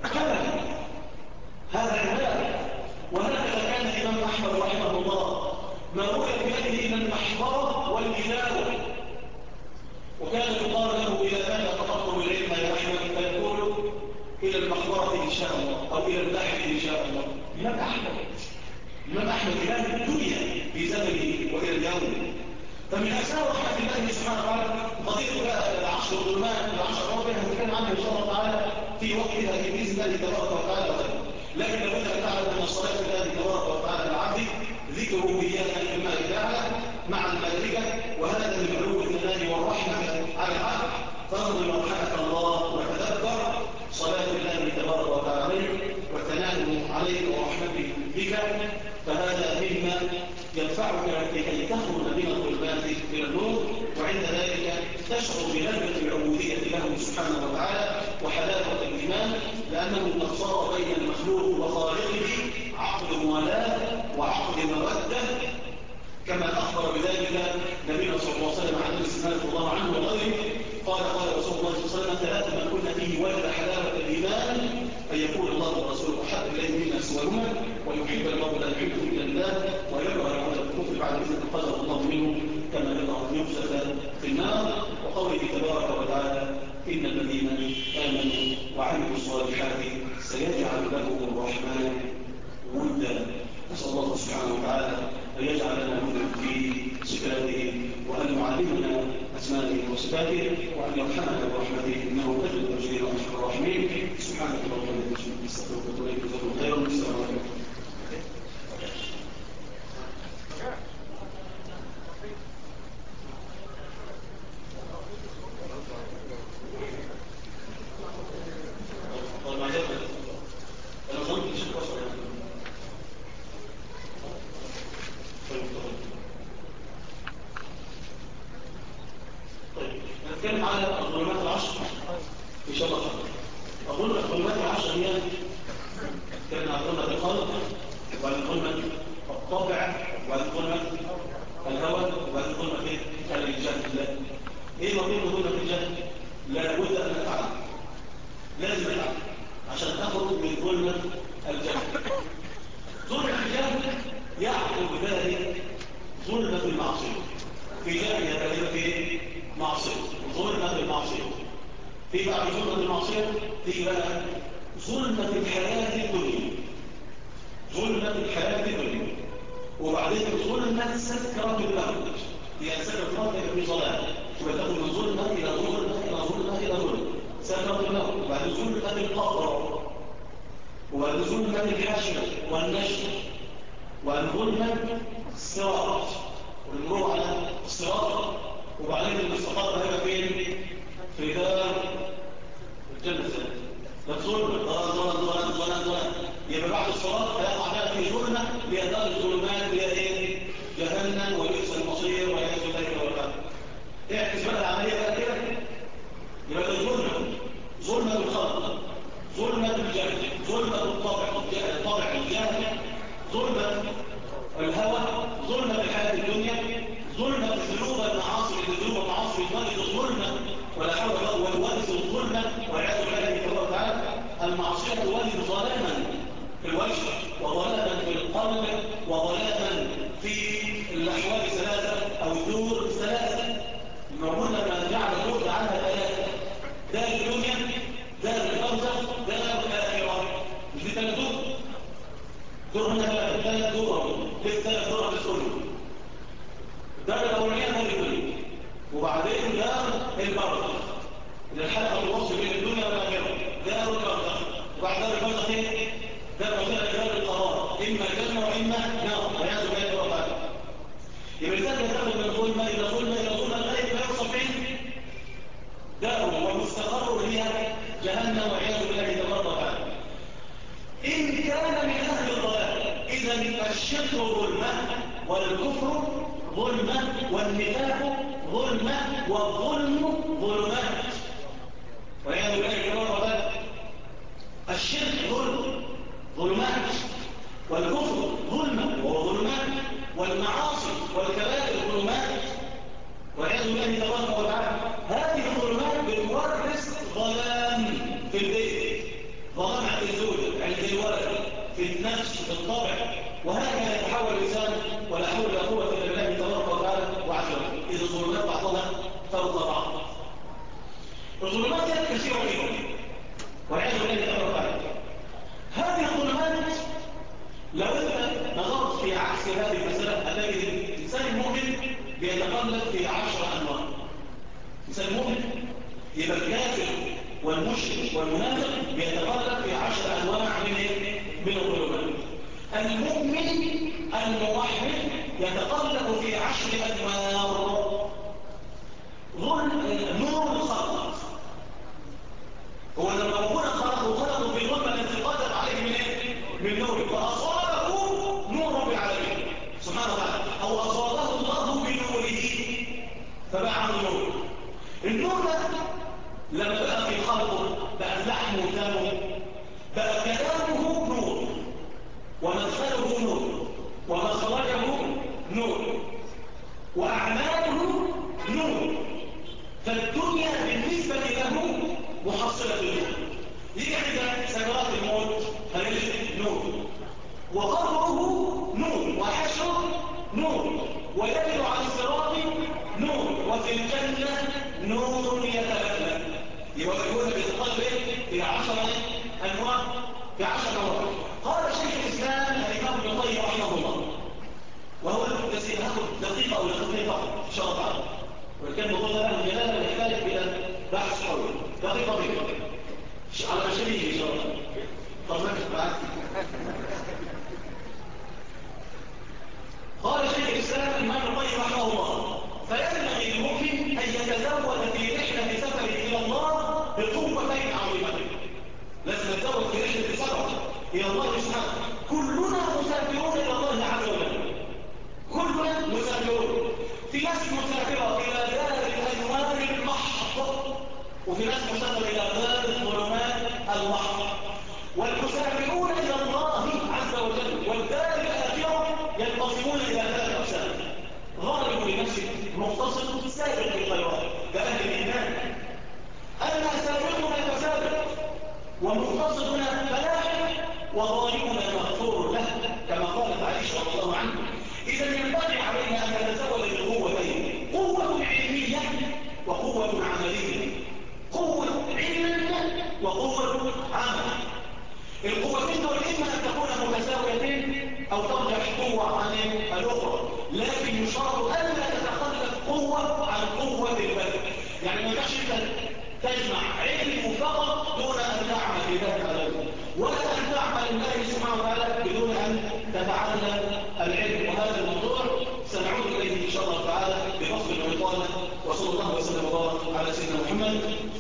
Speaker 1: هذا عبادة. وهكذا كان الإمام أحمد رحمه الله مروي بيده إلى المحبرة والكتابة، وكان يقال له إذا كان تطلب العلم يا أحمد فيقول إلى المحبرة إن شاء الله أو إلى البحث إن شاء الله. الإمام أحمد إمام الدنيا في زمنه وإلى اليوم. فمن أسماء رحمة الله سبحانه وتعالى قضية العشر الظلمات العشر رابعها نتكلم عنها إن شاء الله تعالى في وقتها في بإذن الله تبارك وتعالى. لكن لابد أن تعلم أن الصلاة لله تبارك وتعالى العبد ذكره إياها كما تعالى مع الملائكة، وهذا من علو الثناء والرحمة على العبد. فانظر رحمك الله وتدبر صلاة الله تبارك وتعالى وثناؤه عليك ورحمته بك، فهذا مما يدفعك لكي تخرج من الظلمات إلى النور، وعند ذلك تشعر بلذة العبودية له سبحانه وتعالى وحلاوة الإيمان، لأنه قد صار بين المخلوق وخالقه عقد موالاة وعقد مودة، كما أخبر بذلك نبينا صلى الله عليه وسلم عن أنس رضي الله عنه وغيره قال رسول الله صلى الله عليه وسلم ثلاث من كن فيه وجد حلاوة الإيمان أن يكون الله ورسوله أحب إليه مما سواهما، ويحب المرء لا يحبه إلا الله، ويكره العمل بالكفر بعد إذن قدر الله منه كما يكره أن يفسد في النار. وقوله تبارك وتعالى إن الذين آمنوا وعملوا الصالحات سيجعل لهم الرحمن ودا. نسأل الله سبحانه وتعالى أن يجعلنا منهم في صفاته، وأن يعلمنا أسمائه وصفاته، وأن يرحمنا برحمته إنه أجل التوجيه وأشكر الراحمين. سبحانك اللهم وبحمدك أستغفرك وأتوب إليك. جزاكم خيرا. السلام عليكم. نتكلم على الظلمات العشر إن شاء الله. أقول الظلمات العشر هي كان ظلمة الخلق، وعن ظلمة الطبع، وعن ظلمة الهوى، وعن ظلمة الجهل. إيه مطلوب ظلمة الجهل؟ لا بد أن نتعلم، لازم نتعلم عشان تخرج من ظلمة الجهل. ظلمة الجهل يعقب ذلك ظلمة المعصية. في جهل يتكلم في معصية، ظلمة المعصية. في بعد ظلمة المعصية في بقى ظلمة الحياة الدنيا، ظلمة الحياة الدنيا، وبعدين ظلمة سكرة الموت. هي سكرة الموت في ظلام، وتأخذ من ظلمة إلى ظلمة إلى ظلمة إلى ظلمة سكرة الموت، وبعدين ظلمة القبر، وبعدين ظلمة الحشر والنشر، وبعدين ظلمة الصراط والمرور على الصراط، وبعدين المستقر هيبقى فين؟ في دار الجنة. ده ظلم ظلم. يبقى بعد الصلاة هيقع بقى في ظلمة هي دار الظلمات، هي ايه؟ جهنم وبئس المصير والعياذ بالله والعياذ. اعكس بقى العملية بقى كده، يبقى ده ظلمة الخلق، ظلمة الجهل، ظلمة الطبع الجهل، ظلمة الهوى، ظلمة الحياة الدنيا، ظلمة الذنوب المعاصي الوارث الظلمة ولا حول ولا قوة، والوارث الظلمة والعياذ بالله تبارك وتعالى. المعصية تولد ظلاما في الوجه، وظلاما في القلب، وظلاما في الأحوال الثلاثة أو الدور الثلاثة. المعمول لما جعل الدور عنها ثلاثة: دار الدنيا، دار البرزخ، دار الآخرة. مش دي ثلاث دور هنا بقى ثلاث دور، ثلاث دور هتسكنوا. دار الأولية دار الدنيا، وبعدين دار البرزخ اللي الحلقة الوصف بين الدنيا والآخرة، دار البرزخ. وبعد دار البرزخ ايه؟ دار القرار، إما جنة وإما نار والعياذ بالله تبارك وتعالى. يبقى الإنسان يتخذ من ظلمة إلى ظلمة إلى ظلمة لغاية ما يوصل فين؟ داره ومستقره هي جهنم والعياذ بالله تبارك وتعالى. إن كان من أهل الضلال إذا الشرك ظلمة، والكفر ظلمة، والنفاق ظلمة، والظلم ظلمات والعياذ بالله تبارك وتعالى. الشرك ظلمات، والكفر ظلما وهو ظلمات، والمعاصي والكبائر ظلمات والعياذ بالله تبارك وتعالى. هذه الظلمات بتورث ظلام في البيت، ظلام عند الزوجة عند الولد في النفس في الطبع، وهكذا يتحول الإنسان ولا حول ولا قوة إلا بالله تبارك وتعالى وعز وجل. إذا الظلمات بعضها فوق بعض. الظلمات كثيرة جدا والعياذ بالله تبارك وتعالى. هذه الظلمات لو أنت نظرت في عكس هذه المسألة التي الإنسان المؤمن بيتقلب في 10 أنواع. الإنسان المؤمن يبقى الكافر والمشرك والمنافق بيتقلب في 10 أنواع من الظلمات. المؤمن الموحد يتقلب في 10 أنواع. نور الخلق هو لما ربنا خلقه في ظلمة التي قدر عليه من نور، فأصابه نور بعليه سبحانه وتعالى، أو أصابه الله بنوره فبقى عنده نور. النور ده لما بقى في خلقه بقى لحمه ودمه، بقى كلامه نور، ومدخله نور، ومخرجه نور، وأعماله نور. فالدنيا بالنسبة له محصلة النور. يجي عند سكرات الموت هيجد نور، وقبره نور، وحشره نور، ويجد على الصراط نور، وفي الجنة نور يتلألأ. يبقى يقول بيتقلب في 10 أنواع في 10 أنواع. قال شيخ الإسلام الإمام ابن القيم رحمه الله، وهو هاخد دقيقة أو دقيقة إن شاء الله تعالى، وكان الموضوع ده له جلاله ويحتاج إلى بحث قوي. دقيقة على مشاريع إن شاء الله. طب ركز معاك. قال شيخ الإسلام الإمام ابن القيم رحمه الله: فينبغي للمؤمن أن يتزود في رحلة سفره إلى الله بقوتين عظيمتين. لازم نتزود في رحلة سفره إلى الله سبحانه. كلنا مسافرون إلى الله عز وجل، كلنا مسافرون. في ناس مسافرة إلى دار الأنوار المحض، وفي ناس مسافرة إلى دار الظلمات المحض. والمسافرون إلى الله عز وجل والدار الآخرة ينقسمون إلى 3 أقسام: ظالم لنفسه، مقتصد، سابق بالخيرات كأهل الإيمان. أما سابقنا فسابق، ومقتصدنا فلاح، وظالمنا مغفور له كما قالت عائشة رضي الله عنها. إذا ينبغي علينا أن نتزود بالقوتين: قوة علمية وقوة عملية. قوة علم وقوة عمل. القوتين دول إما أن تكون متساويتين أو ترجع قوة عن الأخرى، لكن يشرط ألا تتخلف قوة عن قوة البدن. يعني ما ينفعش أنت تجمع علم فقط دون أن تعمل بذلك عليه، ولا أن تعمل الله سبحانه وتعالى بدون أن تتعلم العلم. وهذا الموضوع سنعود إليه إن شاء الله تعالى بفصل وإطالة. وصلى الله وسلم وبارك على سيدنا محمد